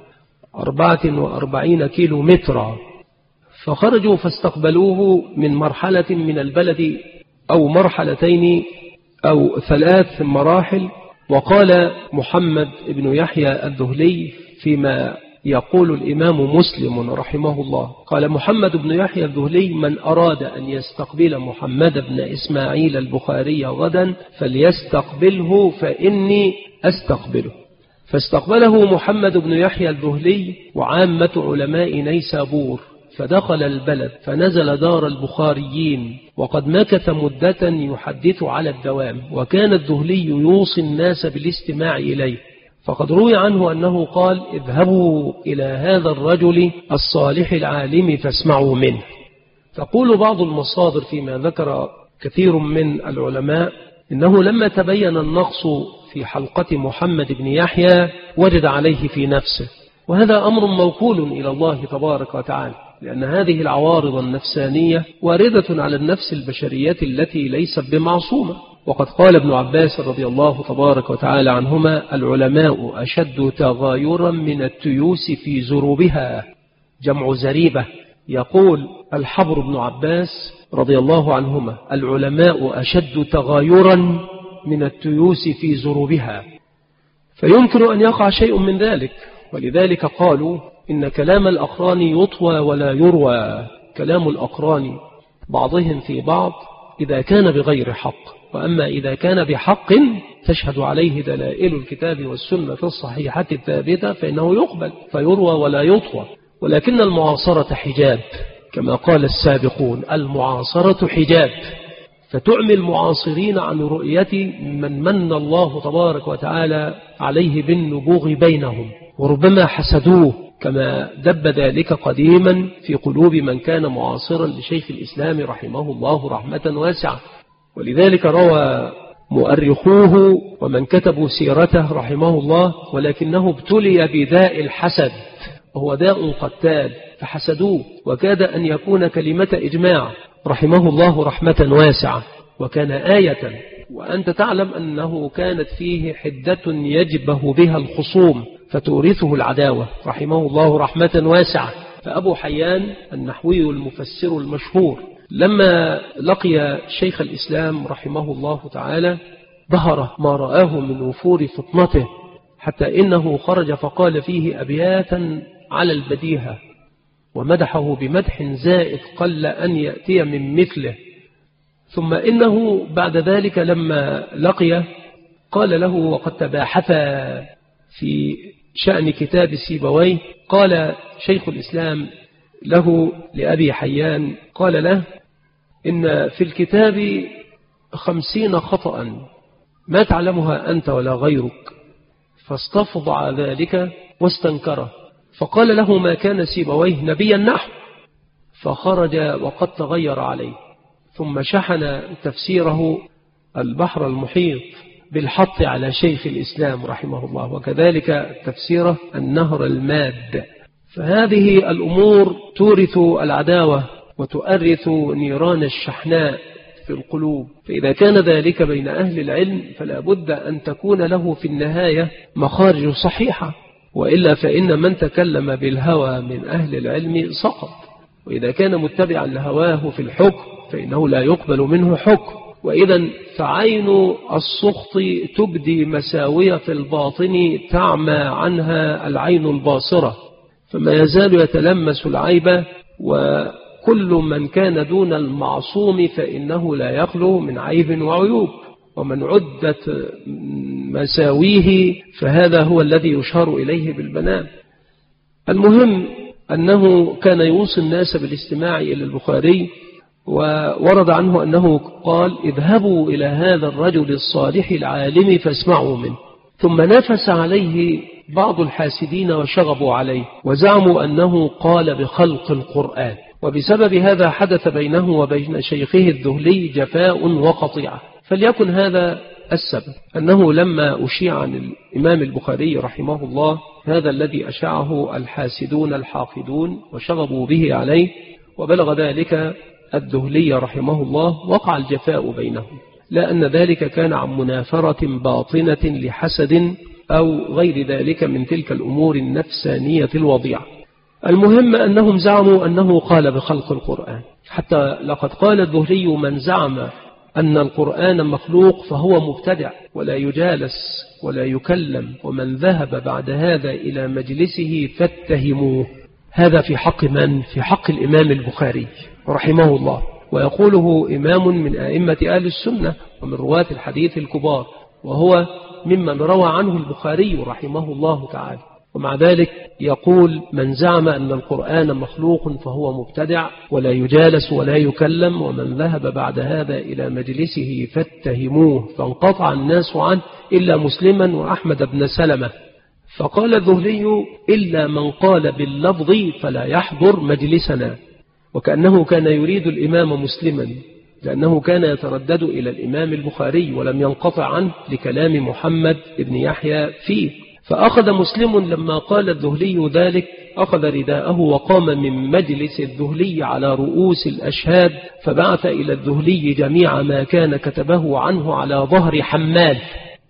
44 كيلو مترا. فخرجوا فاستقبلوه من مرحلة من البلد أو مرحلتين أو 3 مراحل. وقال محمد بن يحيى الذهلي فيما يقول الإمام مسلم رحمه الله، قال محمد بن يحيى الذهلي: من أراد أن يستقبل محمد بن إسماعيل البخاري غدا فليستقبله فإني أستقبله. فاستقبله محمد بن يحيى الذهلي وعامة علماء نيسابور، فدخل البلد فنزل دار البخاريين، وقد مكث مدة يحدث على الدوام، وكان الذهلي يوصي الناس بالاستماع إليه. فقد روي عنه أنه قال: اذهبوا إلى هذا الرجل الصالح العالم فاسمعوا منه. تقول بعض المصادر فيما ذكر كثير من العلماء إنه لما تبين النقص في حلقة محمد بن يحيى وجد عليه في نفسه، وهذا أمر موكول إلى الله تبارك وتعالى، لأن هذه العوارض النفسانية واردة على النفس البشرية التي ليست بمعصومة. وقد قال ابن عباس رضي الله تبارك وتعالى عنهما: العلماء أشد تغايرا من التيوس في زروبها، جمع زريبة. يقول الحبر بن عباس رضي الله عنهما: العلماء أشد تغايرا من التيوس في زروبها. فيمكن أن يقع شيء من ذلك، ولذلك قالوا إن كلام الأقران يطوى ولا يروى. كلام الأقران بعضهم في بعض إذا كان بغير حق، وأما إذا كان بحق تشهد عليه دلائل الكتاب والسنة الصحيحة الثابتة فإنه يقبل فيروى ولا يطوى. ولكن المعاصرة حجاب، كما قال السابقون: المعاصرة حجاب، فتعمي المعاصرين عن رؤية من الله تبارك وتعالى عليه بالنبوغ بينهم، وربما حسدوه، كما دب ذلك قديما في قلوب من كان معاصرا لشيخ الإسلام رحمه الله رحمة واسعة. ولذلك روى مؤرخوه ومن كتبوا سيرته رحمه الله: ولكنه ابتلي بداء الحسد، وهو داء قتال، فحسدوه، وكاد أن يكون كلمة إجماع رحمه الله رحمة واسعة، وكان آية. وأنت تعلم أنه كانت فيه حدة يجبه بها الخصوم فتورثه العداوة رحمه الله رحمة واسعة. فأبو حيان النحوي المفسر المشهور لما لقي شيخ الإسلام رحمه الله تعالى ظهر ما رآه من وفور فطنته، حتى إنه خرج فقال فيه أبياتا على البديهة، ومدحه بمدح زائد قل أن يأتي من مثله. ثم إنه بعد ذلك لما لقي قال له، وقد تباحثا في شأن كتاب سيبويه، قال شيخ الإسلام له لأبي حيان، قال له: إن في الكتاب 50 خطأ ما تعلمها أنت ولا غيرك. فاستفضع ذلك واستنكره، فقال له: ما كان سيبويه نبيا نحو. فخرج وقد تغير عليه، ثم شحن تفسيره البحر المحيط بالحط على شيخ الإسلام رحمه الله، وكذلك تفسيره النهر الماد. فهذه الأمور تورث العداوة وتؤرث نيران الشحناء في القلوب. فإذا كان ذلك بين أهل العلم فلا بد أن تكون له في النهاية مخارج صحيحة، وإلا فإن من تكلم بالهوى من أهل العلم سقط. وإذا كان متبعا لهواه في الحكم فإنه لا يقبل منه حكم. وإذا فعين السخط تبدي مساوية في الباطن تعمى عنها العين الباصرة، فما يزال يتلمس العيب. وكل من كان دون المعصوم فإنه لا يخلو من عيب وعيوب. ومن عدت مساويه فهذا هو الذي يشار إليه بالبنان. المهم أنه كان يوصي الناس بالاستماع إلى البخاري، وورد عنه أنه قال: اذهبوا إلى هذا الرجل الصالح العالم فاسمعوا منه. ثم نفس عليه بعض الحاسدين وشغبوا عليه وزعموا أنه قال بخلق القرآن، وبسبب هذا حدث بينه وبين شيخه الذهلي جفاء وقطيعة. فليكن هذا السبب، أنه لما أشيع عن الإمام البخاري رحمه الله هذا الذي أشاعه الحاسدون الحاقدون وشغبوا به عليه وبلغ ذلك الذهلي رحمه الله، وقع الجفاء بينهم، لا أن ذلك كان عن منافرة باطنة لحسد أو غير ذلك من تلك الأمور النفسانية الوضيعة. المهم أنهم زعموا أنه قال بخلق القرآن، حتى لقد قال الذهلي: من زعم أن القرآن مخلوق فهو مبتدع ولا يجالس ولا يكلم، ومن ذهب بعد هذا إلى مجلسه فاتهموه. هذا في حق من؟ في حق الإمام البخاري رحمه الله، ويقوله إمام من أئمة أهل السنة ومن رواة الحديث الكبار، وهو ممن روى عنه البخاري رحمه الله تعالى. ومع ذلك يقول: من زعم أن القرآن مخلوق فهو مبتدع ولا يجالس ولا يكلم، ومن ذهب بعد هذا إلى مجلسه فاتهموه. فانقطع الناس عنه إلا مسلما وأحمد بن سلمة. فقال الذهلي: إلا من قال باللفظ فلا يحضر مجلسنا. وكأنه كان يريد الإمام مسلما، لأنه كان يتردد إلى الإمام البخاري ولم ينقطع عنه لكلام محمد بن يحيى فيه. فأخذ مسلم لما قال الذهلي ذلك، أخذ رداءه وقام من مجلس الذهلي على رؤوس الأشهاد، فبعث إلى الذهلي جميع ما كان كتبه عنه على ظهر حمال،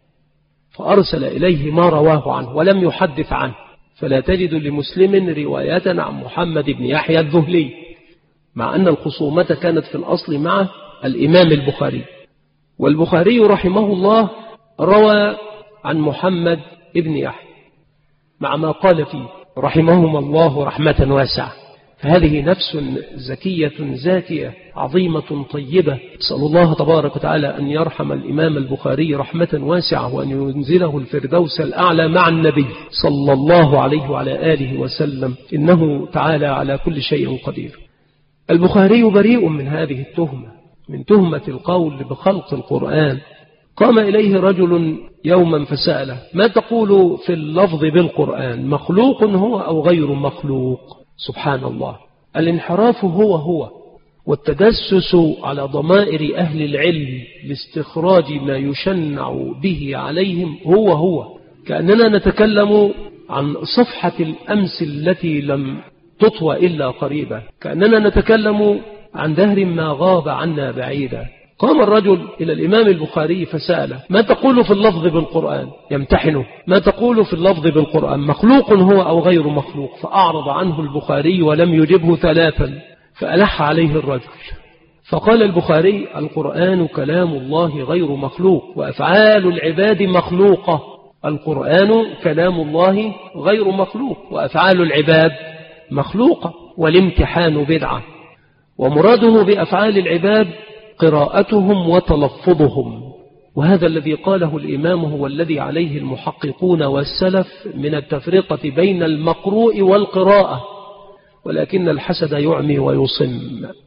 فأرسل إليه ما رواه عنه ولم يحدث عنه. فلا تجد لمسلم رواية عن محمد بن يحيى الذهلي، مع أن الخصومة كانت في الأصل مع الإمام البخاري. والبخاري رحمه الله روى عن محمد ابن يحيى مع ما قال فيه رحمهما الله رحمة واسعة. فهذه نفس زكية زاكية عظيمة طيبة، أسأل الله تبارك وتعالى أن يرحم الإمام البخاري رحمة واسعة، وأن ينزله الفردوس الأعلى مع النبي صلى الله عليه وعلى آله وسلم، إنه تعالى على كل شيء قدير. البخاري بريء من هذه التهمة، من تهمة القول بخلق القرآن. قام إليه رجل يوما فسأله: ما تقول في اللفظ بالقرآن، مخلوق هو أو غير مخلوق؟ سبحان الله، الانحراف هو والتدسس على ضمائر أهل العلم لاستخراج ما يشنع به عليهم هو كأننا نتكلم عن صفحة الأمس التي لم تطوى إلا قريبا، كأننا نتكلم عن دهر ما غاب عنا بعيدا. قام الرجل إلى الإمام البخاري فسأله: ما تقول في اللفظ بالقرآن؟ يمتحنه: ما تقول في اللفظ بالقرآن، مخلوق هو أو غير مخلوق؟ فأعرض عنه البخاري ولم يجبه ثلاثا، فألح عليه الرجل. فقال البخاري: القرآن كلام الله غير مخلوق، وأفعال العباد مخلوقة. القرآن كلام الله غير مخلوق، وأفعال العباد مخلوقة، والامتحان بدعة. ومراده بأفعال العباد قراءتهم وتلفظهم، وهذا الذي قاله الإمام هو الذي عليه المحققون والسلف من التفرقة بين المقروء والقراءة، ولكن الحسد يعمي ويصم.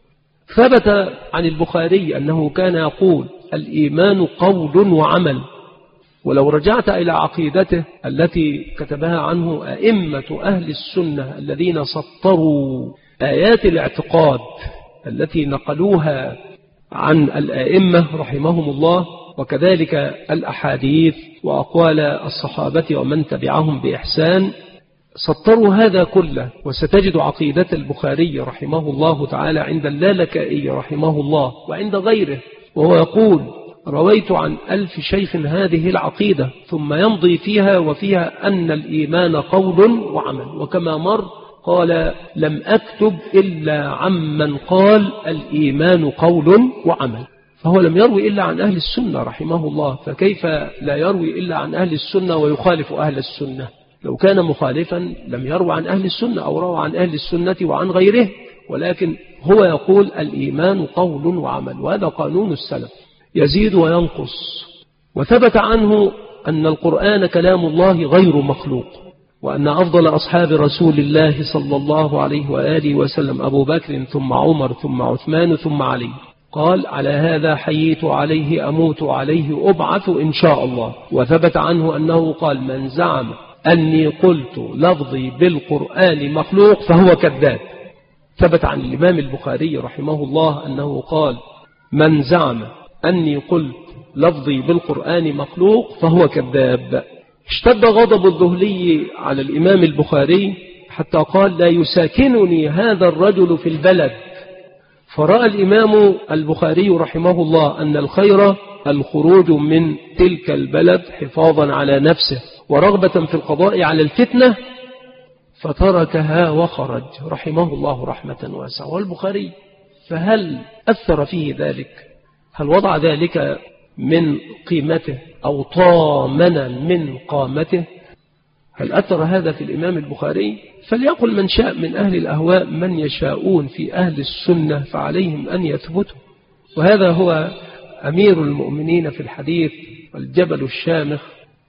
ثبت عن البخاري أنه كان يقول: الإيمان قول وعمل. ولو رجعت إلى عقيدته التي كتبها عنه أئمة أهل السنة الذين سطروا آيات الاعتقاد التي نقلوها عن الأئمة رحمهم الله، وكذلك الأحاديث وأقوال الصحابة ومن تبعهم بإحسان، سطروا هذا كله. وستجد عقيدة البخاري رحمه الله تعالى عند اللالكائي رحمه الله وعند غيره، وهو يقول: رويت عن 1000 شيخ هذه العقيدة، ثم يمضي فيها وفيها أن الإيمان قول وعمل. وكما مر قال: لم أكتب إلا عمن قال الإيمان قول وعمل. فهو لم يروي إلا عن أهل السنة رحمه الله، فكيف لا يروي إلا عن أهل السنة ويخالف أهل السنة؟ لو كان مخالفا لم يروي عن أهل السنة، أو روى عن أهل السنة وعن غيره، ولكن هو يقول الإيمان قول وعمل، وهذا قانون السلف، يزيد وينقص. وثبت عنه أن القرآن كلام الله غير مخلوق، وأن أفضل أصحاب رسول الله صلى الله عليه وآله وسلم أبو بكر ثم عمر ثم عثمان ثم علي. قال: على هذا حييت عليه أموت عليه أبعث إن شاء الله. وثبت عنه أنه قال: من زعم أني قلت لفظي بالقرآن مخلوق فهو كذاب. ثبت عن الإمام البخاري رحمه الله أنه قال: من زعم أني قلت لفظي بالقرآن مخلوق فهو كذاب. اشتد غضب الذهلي على الإمام البخاري حتى قال: لا يساكنني هذا الرجل في البلد. فرأى الإمام البخاري رحمه الله أن الخير الخروج من تلك البلد حفاظا على نفسه ورغبة في القضاء على الفتنة، فتركها وخرج رحمه الله رحمة واسعة. والبخاري فهل أثر فيه ذلك؟ هل وضع ذلك من قيمته أو طامن من قامته؟ هل أثر هذا في الإمام البخاري؟ فليقل من شاء من أهل الأهواء من يشاءون في أهل السنة فعليهم أن يثبتوا. وهذا هو أمير المؤمنين في الحديث والجبل الشامخ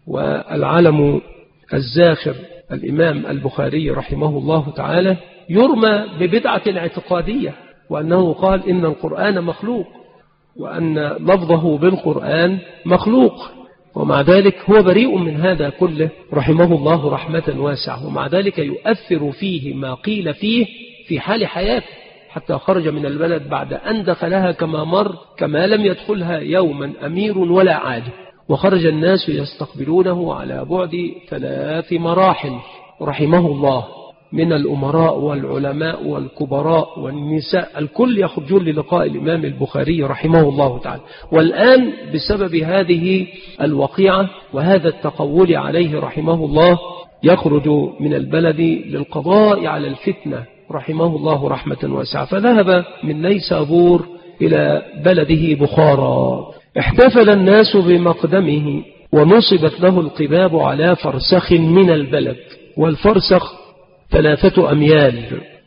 والعلم الزاخر الإمام البخاري رحمه الله تعالى، يرمى ببدعة اعتقادية، وأنه قال إن القرآن مخلوق وأن لفظه بالقرآن مخلوق، ومع ذلك هو بريء من هذا كله رحمه الله رحمة واسعة. ومع ذلك يؤثر فيه ما قيل فيه في حال حياته حتى خرج من البلد بعد أن دخلها كما مر، كما لم يدخلها يوما أمير ولا عالم. وخرج الناس يستقبلونه على بعد 3 مراحل رحمه الله، من الأمراء والعلماء والكبراء والنساء، الكل يخرجون للقاء الإمام البخاري رحمه الله تعالى. والآن بسبب هذه الوقيعة وهذا التقول عليه رحمه الله يخرج من البلد للقضاء على الفتنة رحمه الله رحمة واسعة. فذهب من نيسابور إلى بلده بخارى. احتفل الناس بمقدمه ونصبت له القباب على فرسخ من البلد، والفرسخ 3 أميال.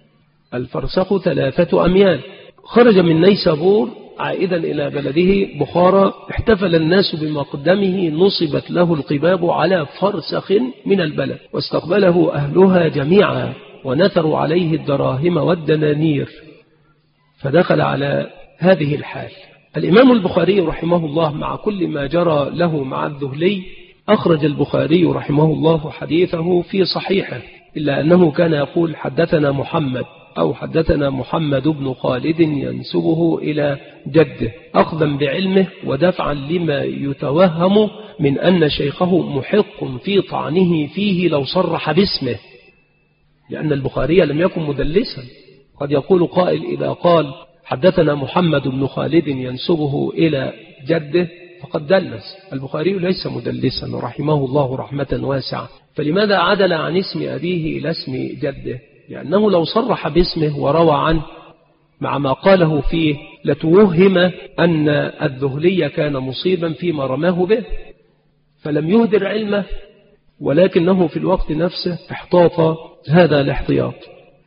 الفرسخ 3 أميال. خرج من نيسابور عائدا إلى بلده بخارى، احتفل الناس بمقدمه، نصبت له القباب على فرسخ من البلد، واستقبله أهلها جميعا ونثروا عليه الدراهم والدنانير. فدخل على هذه الحال. الإمام البخاري رحمه الله مع كل ما جرى له مع الذهلي، أخرج البخاري رحمه الله حديثه في صحيحه، إلا أنه كان يقول: حدثنا محمد أو حدثنا محمد بن خالد ينسبه إلى جده، أخذا بعلمه ودفعا لما يتوهم من أن شيخه محق في طعنه فيه لو صرح باسمه، لأن البخاري لم يكن مدلسا. قد يقول قائل إذا قال حدثنا محمد بن خالد ينسبه إلى جده فقد دلس. البخاري ليس مدلسا رحمه الله رحمة واسعة، فلماذا عدل عن اسم أبيه إلى اسم جده؟ لأنه لو صرح باسمه وروى عنه مع ما قاله فيه لتوهم أن الذهلي كان مصيبا فيما رماه به، فلم يهدر علمه، ولكنه في الوقت نفسه احتاط هذا الاحتياط.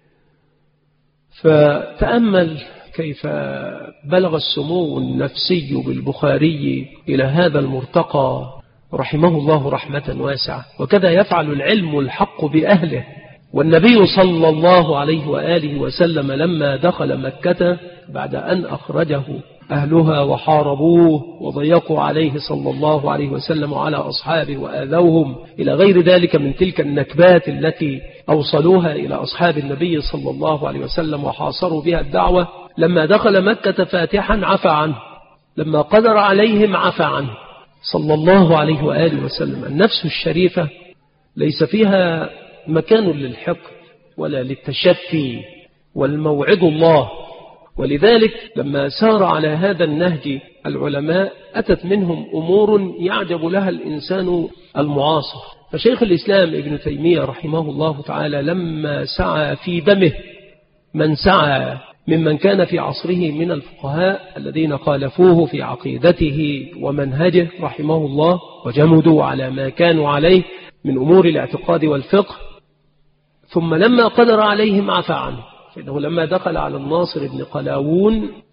فتأمل كيف بلغ السمو النفسي بالبخاري إلى هذا المرتقى رحمه الله رحمة واسعة. وكذا يفعل العلم الحق بأهله. والنبي صلى الله عليه وآله وسلم لما دخل مكة بعد أن أخرجه أهلها وحاربوه وضيقوا عليه صلى الله عليه وسلم وعلى أصحابه وآذوهم إلى غير ذلك من تلك النكبات التي أوصلوها إلى أصحاب النبي صلى الله عليه وسلم وحاصروا بها الدعوة، لما دخل مكة فاتحا عفى عنه، لما قدر عليهم عفى عنه صلى الله عليه وآله وسلم. النفس الشريفة ليس فيها مكان للحقد ولا للتشفي، والموعد الله. ولذلك لما سار على هذا النهج العلماء أتت منهم أمور يعجب لها الإنسان المعاصر. فشيخ الإسلام ابن تيمية رحمه الله تعالى لما سعى في دمه من سعى ممن كان في عصره من الفقهاء الذين خالفوه في عقيدته ومنهجه رحمه الله وجمدوا على ما كانوا عليه من أمور الاعتقاد والفقه، ثم لما قدر عليهم عفى عنه. فإنه لما دخل على الناصر بن قلاوون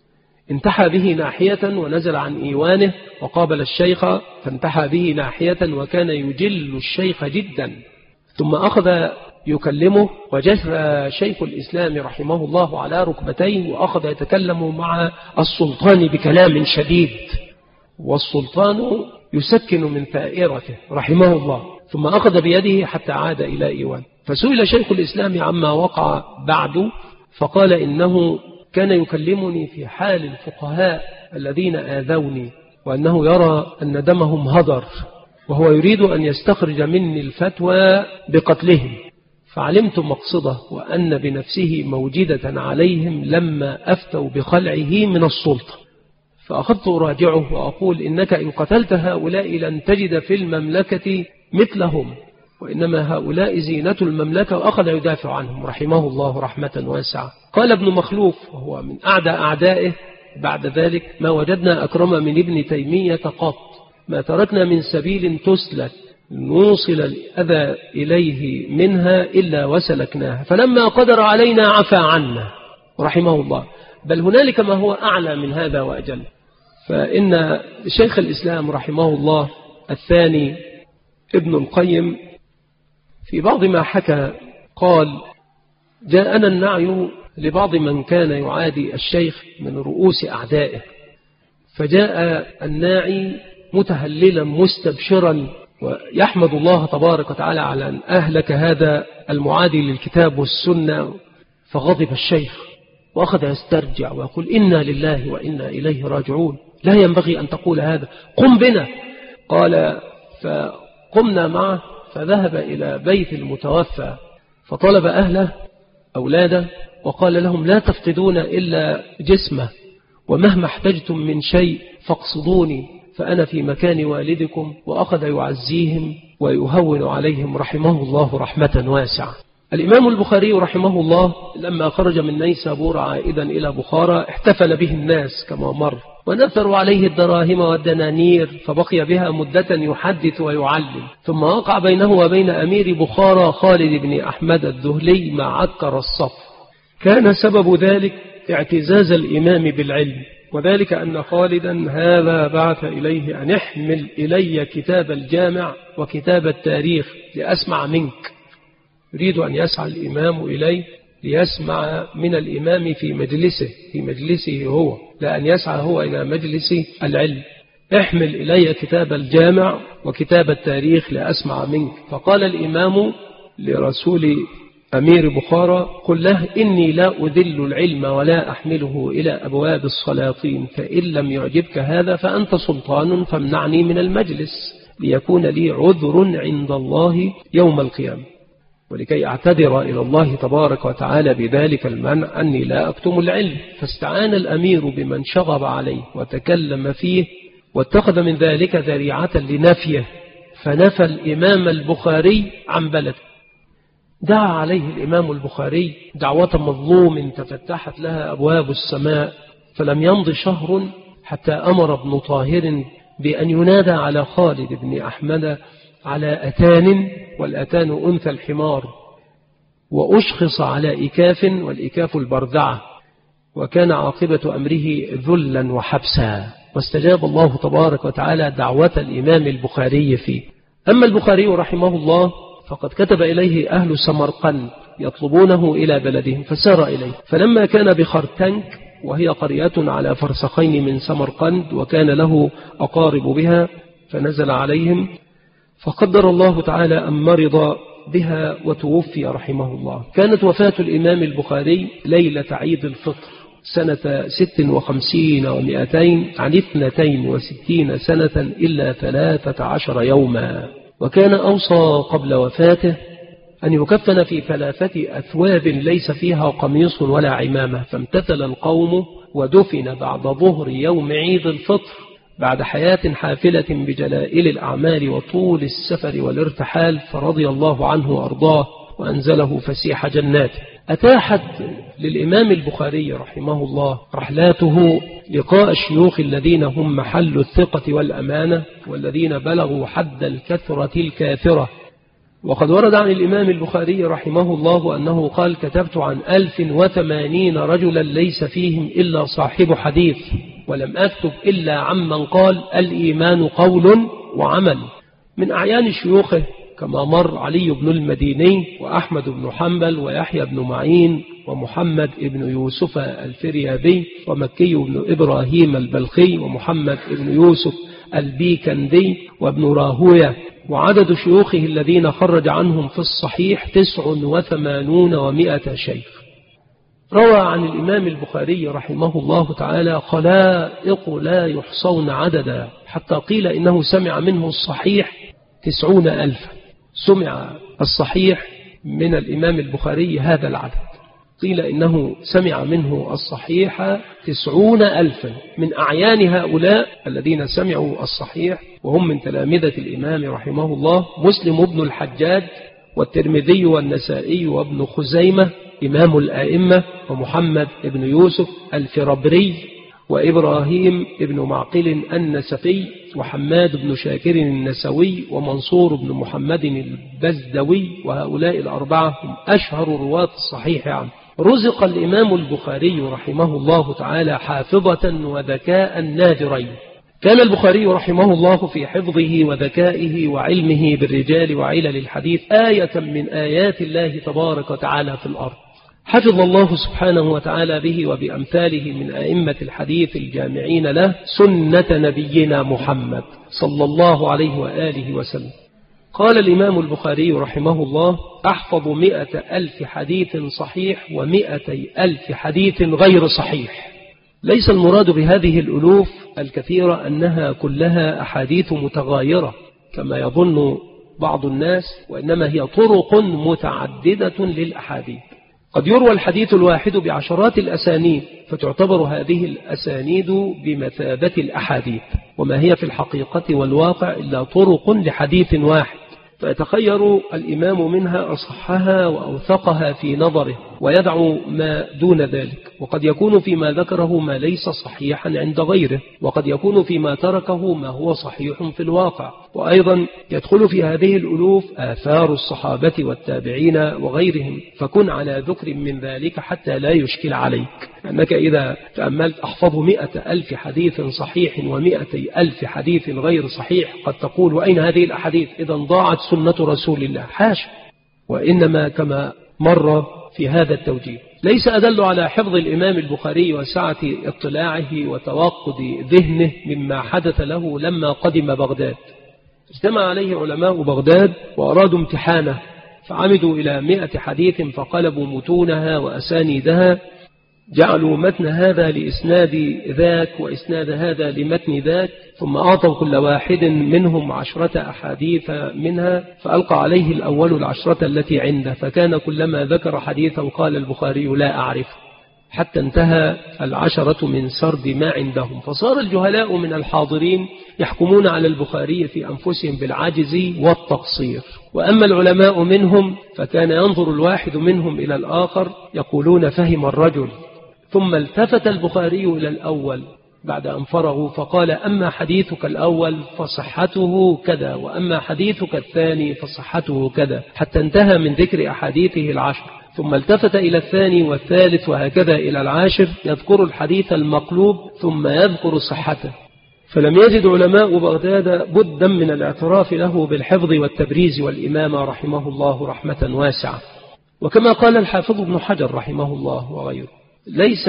انتحى به ناحية ونزل عن إيوانه وقابل الشيخ فانتحى به ناحية وكان يجل الشيخ جدا، ثم أخذ يكلمه وجثى شيخ الإسلام رحمه الله على ركبتيه وأخذ يتكلم مع السلطان بكلام شديد، والسلطان يسكن من ثائرته رحمه الله، ثم أخذ بيده حتى عاد إلى إيوان. فسئل شيخ الإسلام عما وقع بعد فقال إنه كان يكلمني في حال الفقهاء الذين آذوني، وأنه يرى أن دمهم هدر وهو يريد أن يستخرج مني الفتوى بقتلهم، فعلمت مقصده وأن بنفسه موجدة عليهم لما أفتوا بخلعه من السلطة، فأخذت أراجعه وأقول إنك إن قتلت هؤلاء لن تجد في المملكة مثلهم، وإنما هؤلاء زينة المملكة، وأخذ يدافع عنهم رحمه الله رحمة واسعة. قال ابن مخلوف وهو من أعدائه بعد ذلك: ما وجدنا أكرم من ابن تيمية قط، ما تركنا من سبيل تسلك نوصل الأذى إليه منها إلا وسلكناها، فلما قدر علينا عفى عنا رحمه الله. بل هنالك ما هو أعلى من هذا وأجل، فإن شيخ الإسلام رحمه الله الثاني ابن القيم في بعض ما حكى قال: جاءنا النعي لبعض من كان يعادي الشيخ من رؤوس أعدائه، فجاء الناعي متهللا مستبشرا ويحمد الله تبارك وتعالى على أن أهلك هذا المعادي للكتاب والسنة، فغضب الشيخ وأخذ يسترجع ويقول: إنا لله وإنا إليه راجعون، لا ينبغي أن تقول هذا، قم بنا. قال: فقمنا معه فذهب إلى بيت المتوفى فطلب أهله أولاده وقال لهم: لا تفقدون إلا جسمه، ومهما احتجتم من شيء فاقصدوني فأنا في مكان والدكم. وأخذ يعزيهم ويهون عليهم رحمه الله رحمة واسعة. الإمام البخاري رحمه الله لما خرج من نيسابور عائدا إلى بخارى احتفل به الناس كما مر، ونثروا عليه الدراهم والدنانير، فبقي بها مدة يحدث ويعلم، ثم وقع بينه وبين أمير بخارى خالد بن أحمد الذهلي ما عكر الصف. كان سبب ذلك اعتزاز الإمام بالعلم، وذلك أن خالدا هذا بعث إليه أن احمل إلي كتاب الجامع وكتاب التاريخ لأسمع منك. يريد أن يسعى الإمام إليه ليسمع من الإمام في مجلسه هو، لا أن يسعى هو إلى مجلس العلم. احمل إلي كتاب الجامع وكتاب التاريخ لأسمع منك. فقال الإمام لرسول أمير بخارى: قل له إني لا أذل العلم ولا أحمله إلى أبواب السلاطين، فإن لم يعجبك هذا فأنت سلطان فامنعني من المجلس ليكون لي عذر عند الله يوم القيامة. ولكي أعتذر إلى الله تبارك وتعالى بذلك المنع أني لا أكتم العلم، فاستعان الأمير بمن شغب عليه وتكلم فيه، واتخذ من ذلك ذريعة لنفيه، فنفى الإمام البخاري عن بلده. دعا عليه الإمام البخاري دعوة مظلوم تفتحت لها أبواب السماء، فلم يمض شهر حتى أمر ابن طاهر بأن ينادى على خالد بن أحمد على أتان، والأتان أنثى الحمار، وأشخص على إكاف، والإكاف البردعة، وكان عاقبة أمره ذلا وحبسا. واستجاب الله تبارك وتعالى دعوة الإمام البخاري فيه. أما البخاري رحمه الله فقد كتب إليه أهل سمرقند يطلبونه إلى بلدهم، فسار إليه، فلما كان بخرتنك وهي قرية على فرسخين من سمرقند وكان له أقارب بها، فنزل عليهم، فقدر الله تعالى أن مرض بها وتوفي رحمه الله. كانت وفاة الإمام البخاري ليلة عيد الفطر سنة 56 و200 عن 62 سنة إلا 13 يوما. وكان أوصى قبل وفاته أن يكفن في 3 أثواب ليس فيها قميص ولا عمامة، فامتثل القوم ودفن بعد ظهر يوم عيد الفطر بعد حياة حافلة بجلائل الأعمال وطول السفر والارتحال، فرضي الله عنه وأرضاه وأنزله فسيح جناته. أتاحت للإمام البخاري رحمه الله رحلاته لقاء الشيوخ الذين هم محل الثقة والأمانة، والذين بلغوا حد الكثرة الكاثرة، وقد ورد عن الإمام البخاري رحمه الله أنه قال: كتبت عن 1080 رجلا ليس فيهم إلا صاحب حديث، ولم أكتب إلا عمن قال الإيمان قول وعمل. من أعيان شيوخه كما مر علي بن المديني وأحمد بن حنبل ويحيى بن معين ومحمد بن يوسف الفريابي ومكي بن إبراهيم البلخي ومحمد بن يوسف البيكندي وابن راهوية. وعدد شيوخه الذين خرج عنهم في الصحيح 89 و100 شيخ. روى عن الإمام البخاري رحمه الله تعالى خلائق لا يحصون عددا، حتى قيل إنه سمع منه الصحيح 90,000. سمع الصحيح من الإمام البخاري هذا العدد، قيل إنه سمع منه الصحيح 90,000 من أعيان هؤلاء الذين سمعوا الصحيح، وهم من تلامذة الإمام رحمه الله مسلم بن الحجاج والترمذي والنسائي وابن خزيمة إمام الآئمة، ومحمد بن يوسف الفربري وإبراهيم بن معقل النسفي وحماد بن شاكر النسوي ومنصور بن محمد البزدوي. وهؤلاء الأربعة هم أشهر رواة الصحيح عنه. رزق الإمام البخاري رحمه الله تعالى حافظة وذكاء نادرين. كان البخاري رحمه الله في حفظه وذكائه وعلمه بالرجال وعلل الحديث آية من آيات الله تبارك وتعالى في الأرض. حفظ الله سبحانه وتعالى به وبأمثاله من أئمة الحديث الجامعين له سنة نبينا محمد صلى الله عليه وآله وسلم. قال الإمام البخاري رحمه الله: أحفظ 100,000 حديث صحيح و200,000 حديث غير صحيح. ليس المراد بهذه الألوف الكثيرة أنها كلها أحاديث متغايرة كما يظن بعض الناس، وإنما هي طرق متعددة للأحاديث. قد يروى الحديث الواحد بعشرات الأسانيد، فتعتبر هذه الأسانيد بمثابة الأحاديث، وما هي في الحقيقة والواقع إلا طرق لحديث واحد، فيتخير الإمام منها أصحها وأوثقها في نظره ويدعو ما دون ذلك. وقد يكون فيما ذكره ما ليس صحيحا عند غيره، وقد يكون فيما تركه ما هو صحيح في الواقع. وأيضا يدخل في هذه الألوف آثار الصحابة والتابعين وغيرهم، فكن على ذكر من ذلك حتى لا يشكل عليك، أنك إذا تأملت أحفظ 100,000 حديث صحيح و200,000 حديث غير صحيح قد تقول: وأين هذه الأحاديث؟ إذا ضاعت سنة رسول الله. حاشا، وإنما كما مر في هذا التوجيه ليس أدل على حفظ الإمام البخاري وسعة اطلاعه وتوقد ذهنه مما حدث له لما قدم بغداد. اجتمع عليه علماء بغداد وأرادوا امتحانه، فعمدوا إلى 100 حديث فقلبوا متونها وأسانيدها، جعلوا متن هذا لإسناد ذاك وإسناد هذا لمتن ذاك، ثم أعطوا كل واحد منهم 10 أحاديث منها، فألقى عليه الأول 10 التي عنده، فكان كلما ذكر حديثا قال البخاري: لا أعرف، حتى انتهى 10 من سرد ما عندهم. فصار الجهلاء من الحاضرين يحكمون على البخاري في أنفسهم بالعجز والتقصير، وأما العلماء منهم فكان ينظر الواحد منهم إلى الآخر يقولون: فهم الرجل. ثم التفت البخاري إلى الأول بعد أن فرغوا فقال: أما حديثك الأول فصحته كذا، وأما حديثك الثاني فصحته كذا، حتى انتهى من ذكر أحاديثه 10. ثم التفت إلى الثاني والثالث وهكذا إلى 10، يذكر الحديث المقلوب ثم يذكر صحته. فلم يجد علماء بغداد بدا من الاعتراف له بالحفظ والتبريز والإمامة رحمه الله رحمة واسعة. وكما قال الحافظ ابن حجر رحمه الله وغيره: ليس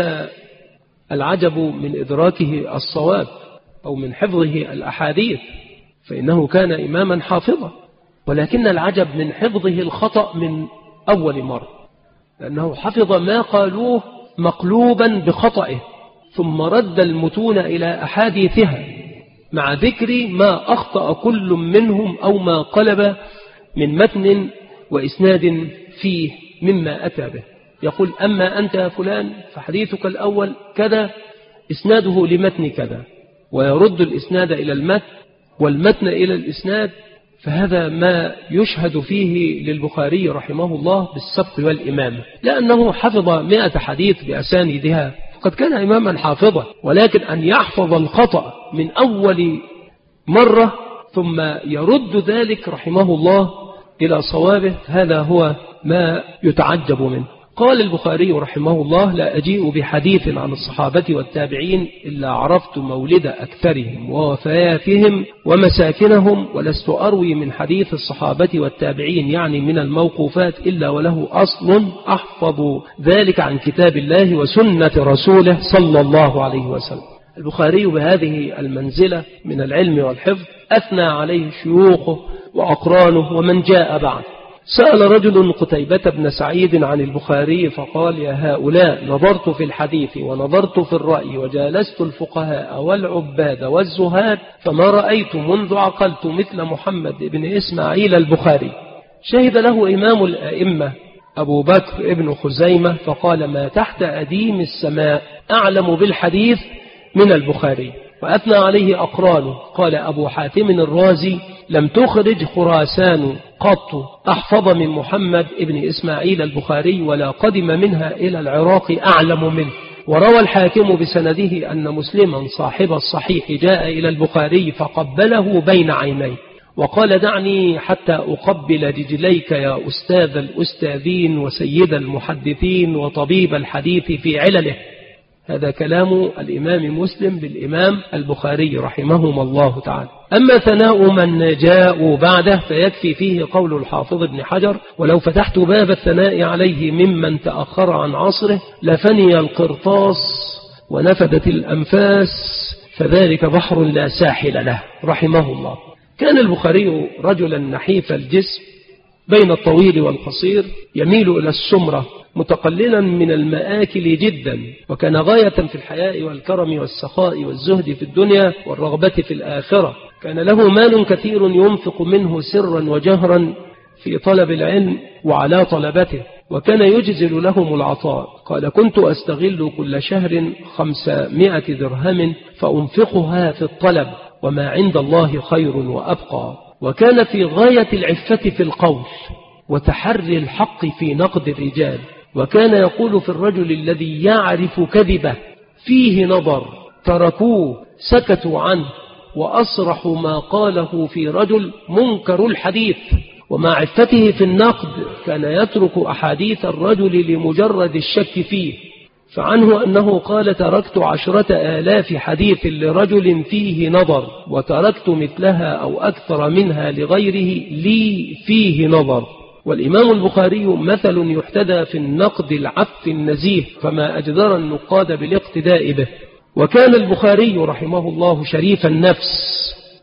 العجب من إدراكه الصواب أو من حفظه الأحاديث، فإنه كان إماما حافظا، ولكن العجب من حفظه الخطأ من أول مرة، لأنه حفظ ما قالوه مقلوبا بخطئه، ثم رد المتون إلى أحاديثها مع ذكر ما أخطأ كل منهم أو ما قلب من متن وإسناد فيه مما أتى به. يقول: أما أنت يا فلان فحديثك الأول كذا، إسناده لمتن كذا، ويرد الإسناد إلى المتن والمتن إلى الإسناد. فهذا ما يشهد فيه للبخاري رحمه الله بالسبق والإمامة، لأنه حفظ 100 حديث بأسانيدها، فقد كان إماما حافظا. ولكن أن يحفظ الخطأ من أول مرة ثم يرد ذلك رحمه الله إلى صوابه هذا هو ما يتعجب منه. قال البخاري رحمه الله: لا أجيء بحديث عن الصحابة والتابعين إلا عرفت مولد أكثرهم ووفياتهم ومساكنهم، ولست أروي من حديث الصحابة والتابعين يعني من الموقوفات إلا وله أصل أحفظ ذلك عن كتاب الله وسنة رسوله صلى الله عليه وسلم. البخاري بهذه المنزلة من العلم والحفظ أثنى عليه شيوخه وأقرانه ومن جاء بعد. سأل رجل قتيبة بن سعيد عن البخاري فقال: يا هؤلاء، نظرت في الحديث ونظرت في الرأي وجالست الفقهاء والعباد والزهاد فما رأيت منذ عقلت مثل محمد بن إسماعيل البخاري. شهد له إمام الأئمة أبو بكر ابن خزيمة فقال: ما تحت أديم السماء أعلم بالحديث من البخاري. وأثنى عليه أقرانه. قال أبو حاتم الرازي: لم تخرج خراسان قط أحفظ من محمد ابن إسماعيل البخاري ولا قدم منها إلى العراق أعلم منه. وروى الحاكم بسنده أن مسلما صاحب الصحيح جاء إلى البخاري فقبله بين عينيه وقال: دعني حتى أقبل رجليك يا أستاذ الأستاذين وسيد المحدثين وطبيب الحديث في علله. هذا كلام الإمام مسلم بالإمام البخاري رحمهما الله تعالى. أما ثناء من جاءوا بعده فيكفي فيه قول الحافظ ابن حجر: ولو فتحت باب الثناء عليه ممن تأخر عن عصره لفني القرطاس ونفدت الأنفاس فذلك بحر لا ساحل له رحمه الله. كان البخاري رجلا نحيف الجسم بين الطويل والقصير، يميل إلى السمرة، متقللا من المآكل جدا، وكان غاية في الحياء والكرم والسخاء والزهد في الدنيا والرغبة في الآخرة. كان له مال كثير ينفق منه سرا وجهرا في طلب العلم وعلى طلبته، وكان يجزل لهم العطاء. قال: كنت أستغل كل شهر 500 درهم فأنفقها في الطلب، وما عند الله خير وأبقى. وكان في غاية العفة في القول وتحري الحق في نقد الرجال. وكان يقول في الرجل الذي يعرف كذبه فيه نظر تركوه سكتوا عنه، وأصرح ما قاله في رجل منكر الحديث. ومع عفته في النقد كان يترك أحاديث الرجل لمجرد الشك فيه. فعنه أنه قال: تركت 10,000 حديث لرجل فيه نظر وتركت مثلها أو أكثر منها لغيره لي فيه نظر. والإمام البخاري مثل يحتدى في النقد العف النزيه، فما أجدر النقاد بالاقتداء به. وكان البخاري رحمه الله شريف النفس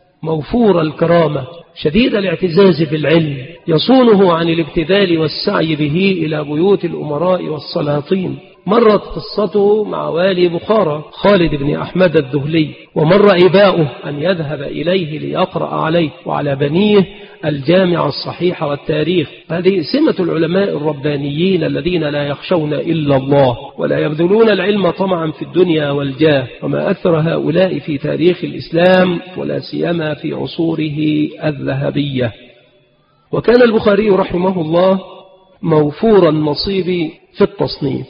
موفور الكرامة شديد الاعتزاز بالعلم، يصونه عن الابتذال والسعي به إلى بيوت الأمراء والسلاطين. مرت قصته مع والي بخارى خالد بن أحمد الذهلي، ومر إباؤه أن يذهب إليه ليقرأ عليه وعلى بنيه الجامع الصحيح والتاريخ. هذه سمة العلماء الربانيين الذين لا يخشون إلا الله ولا يبذلون العلم طمعا في الدنيا والجاه، وما أكثر هؤلاء في تاريخ الإسلام ولا سيما في عصوره الذهبية. وكان البخاري رحمه الله موفور النصيب في التصنيف،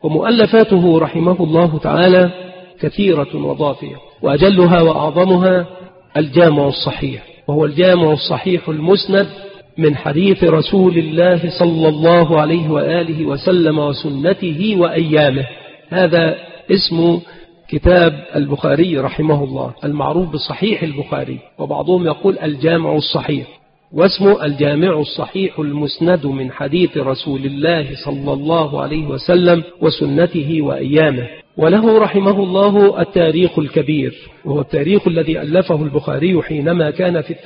ومؤلفاته رحمه الله تعالى كثيرة وضافية، وأجلها وأعظمها الجامع الصحيح، وهو الجامع الصحيح المسند من حديث رسول الله صلى الله عليه وآله وسلم وسنته وأيامه. هذا اسم كتاب البخاري رحمه الله المعروف بصحيح البخاري، وبعضهم يقول الجامع الصحيح، واسمه الجامع الصحيح المسند من حديث رسول الله صلى الله عليه وسلم وسنته وأيامه. وله رحمه الله التاريخ الكبير، وهو التاريخ الذي ألفه البخاري حينما كان في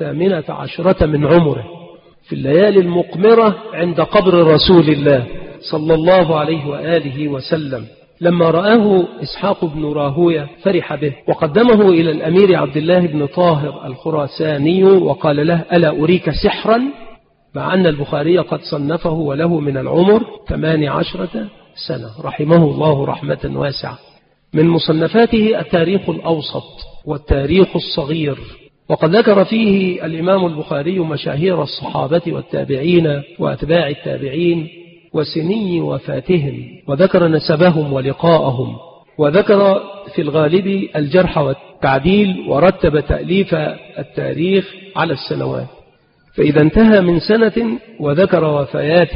18 من عمره، في الليالي المقمرة عند قبر رسول الله صلى الله عليه وآله وسلم. لما رآه إسحاق بن راهوية فرح به وقدمه إلى الأمير عبد الله بن طاهر الخراساني وقال له: ألا أريك سحرا؟ مع أن البخاري قد صنفه وله من العمر 18 سنة رحمه الله رحمة واسعة. من مصنفاته التاريخ الأوسط والتاريخ الصغير، وقد ذكر فيه الإمام البخاري مشاهير الصحابة والتابعين وأتباع التابعين وسني وفاتهم، وذكر نسبهم ولقاءهم، وذكر في الغالب الجرح والتعديل، ورتب تأليف التاريخ على السنوات. فإذا انتهى من سنة وذكر وفيات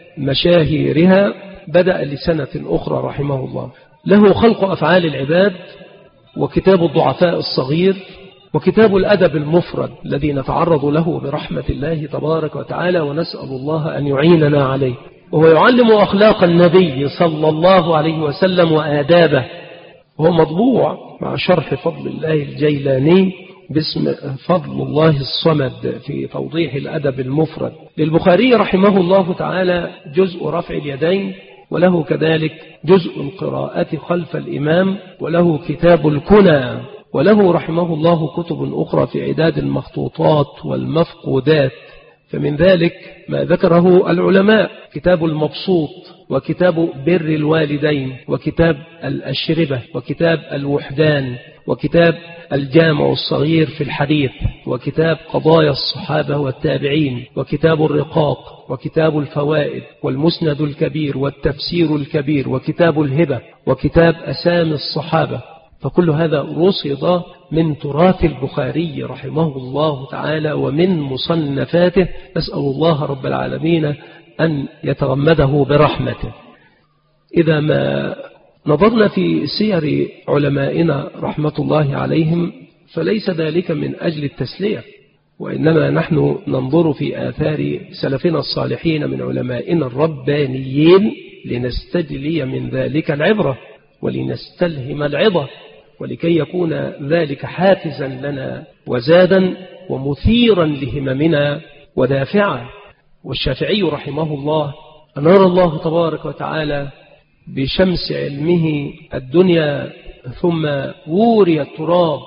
مشاهيرها بدأ لسنة أخرى رحمه الله. له خلق أفعال العباد، وكتاب الضعفاء الصغير، وكتاب الأدب المفرد الذي نتعرض له برحمة الله تبارك وتعالى، ونسأل الله أن يعيننا عليه. وهو يعلم أخلاق النبي صلى الله عليه وسلم وآدابه، وهو مطبوع مع شرح فضل الله الجيلاني باسم فضل الله الصمد في توضيح الأدب المفرد. للبخاري رحمه الله تعالى جزء رفع اليدين، وله كذلك جزء القراءة خلف الإمام، وله كتاب الكنى، وله رحمه الله كتب أخرى في عداد المخطوطات والمفقودات. فمن ذلك ما ذكره العلماء: كتاب المبسوط، وكتاب بر الوالدين، وكتاب الأشربة، وكتاب الوحدان، وكتاب الجامع الصغير في الحديث، وكتاب قضايا الصحابة والتابعين، وكتاب الرقاق، وكتاب الفوائد، والمسند الكبير، والتفسير الكبير، وكتاب الهبة، وكتاب أسامي الصحابة. فكل هذا رصد من تراث البخاري رحمه الله تعالى ومن مصنفاته، نسأل الله رب العالمين أن يتغمده برحمته. إذا ما نظرنا في سير علمائنا رحمة الله عليهم فليس ذلك من أجل التسلية، وإنما نحن ننظر في آثار سلفنا الصالحين من علمائنا الربانيين لنستجلي من ذلك العبرة ولنستلهم العظة، ولكي يكون ذلك حافزا لنا وزادا ومثيرا لهممنا ودافعا. والشافعي رحمه الله أنار الله تبارك وتعالى بشمس علمه الدنيا، ثم وري التراب،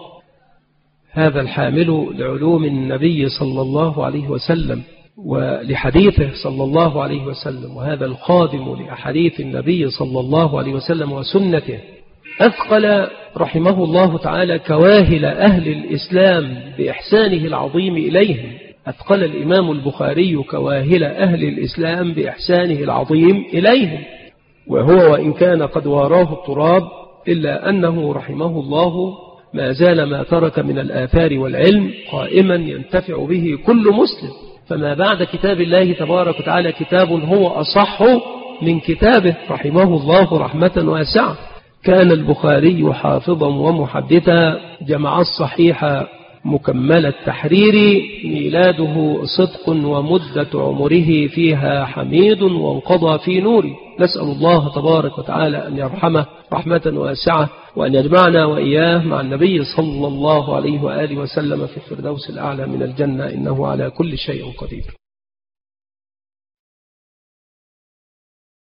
هذا الحامل لعلوم النبي صلى الله عليه وسلم ولحديثه صلى الله عليه وسلم، وهذا الخادم لأحاديث النبي صلى الله عليه وسلم وسنته، أثقل رحمه الله تعالى كواهل أهل الإسلام بإحسانه العظيم إليهم. أثقل الإمام البخاري كواهل أهل الإسلام بإحسانه العظيم إليهم، وهو وإن كان قد واراه التراب إلا أنه رحمه الله ما زال ما ترك من الآثار والعلم قائما ينتفع به كل مسلم. فما بعد كتاب الله تبارك وتعالى كتاب هو أصح من كتابه رحمه الله رحمة واسعة. كان البخاري حافظا ومحدثا، جمع الصحيح مكمل التحرير، ميلاده صدق ومدة عمره فيها حميد وانقضى في نور. نسأل الله تبارك وتعالى أن يرحمه رحمة واسعة، وأن يجمعنا وإياه مع النبي صلى الله عليه وآله وسلم في الفردوس الأعلى من الجنة، إنه على كل شيء قدير.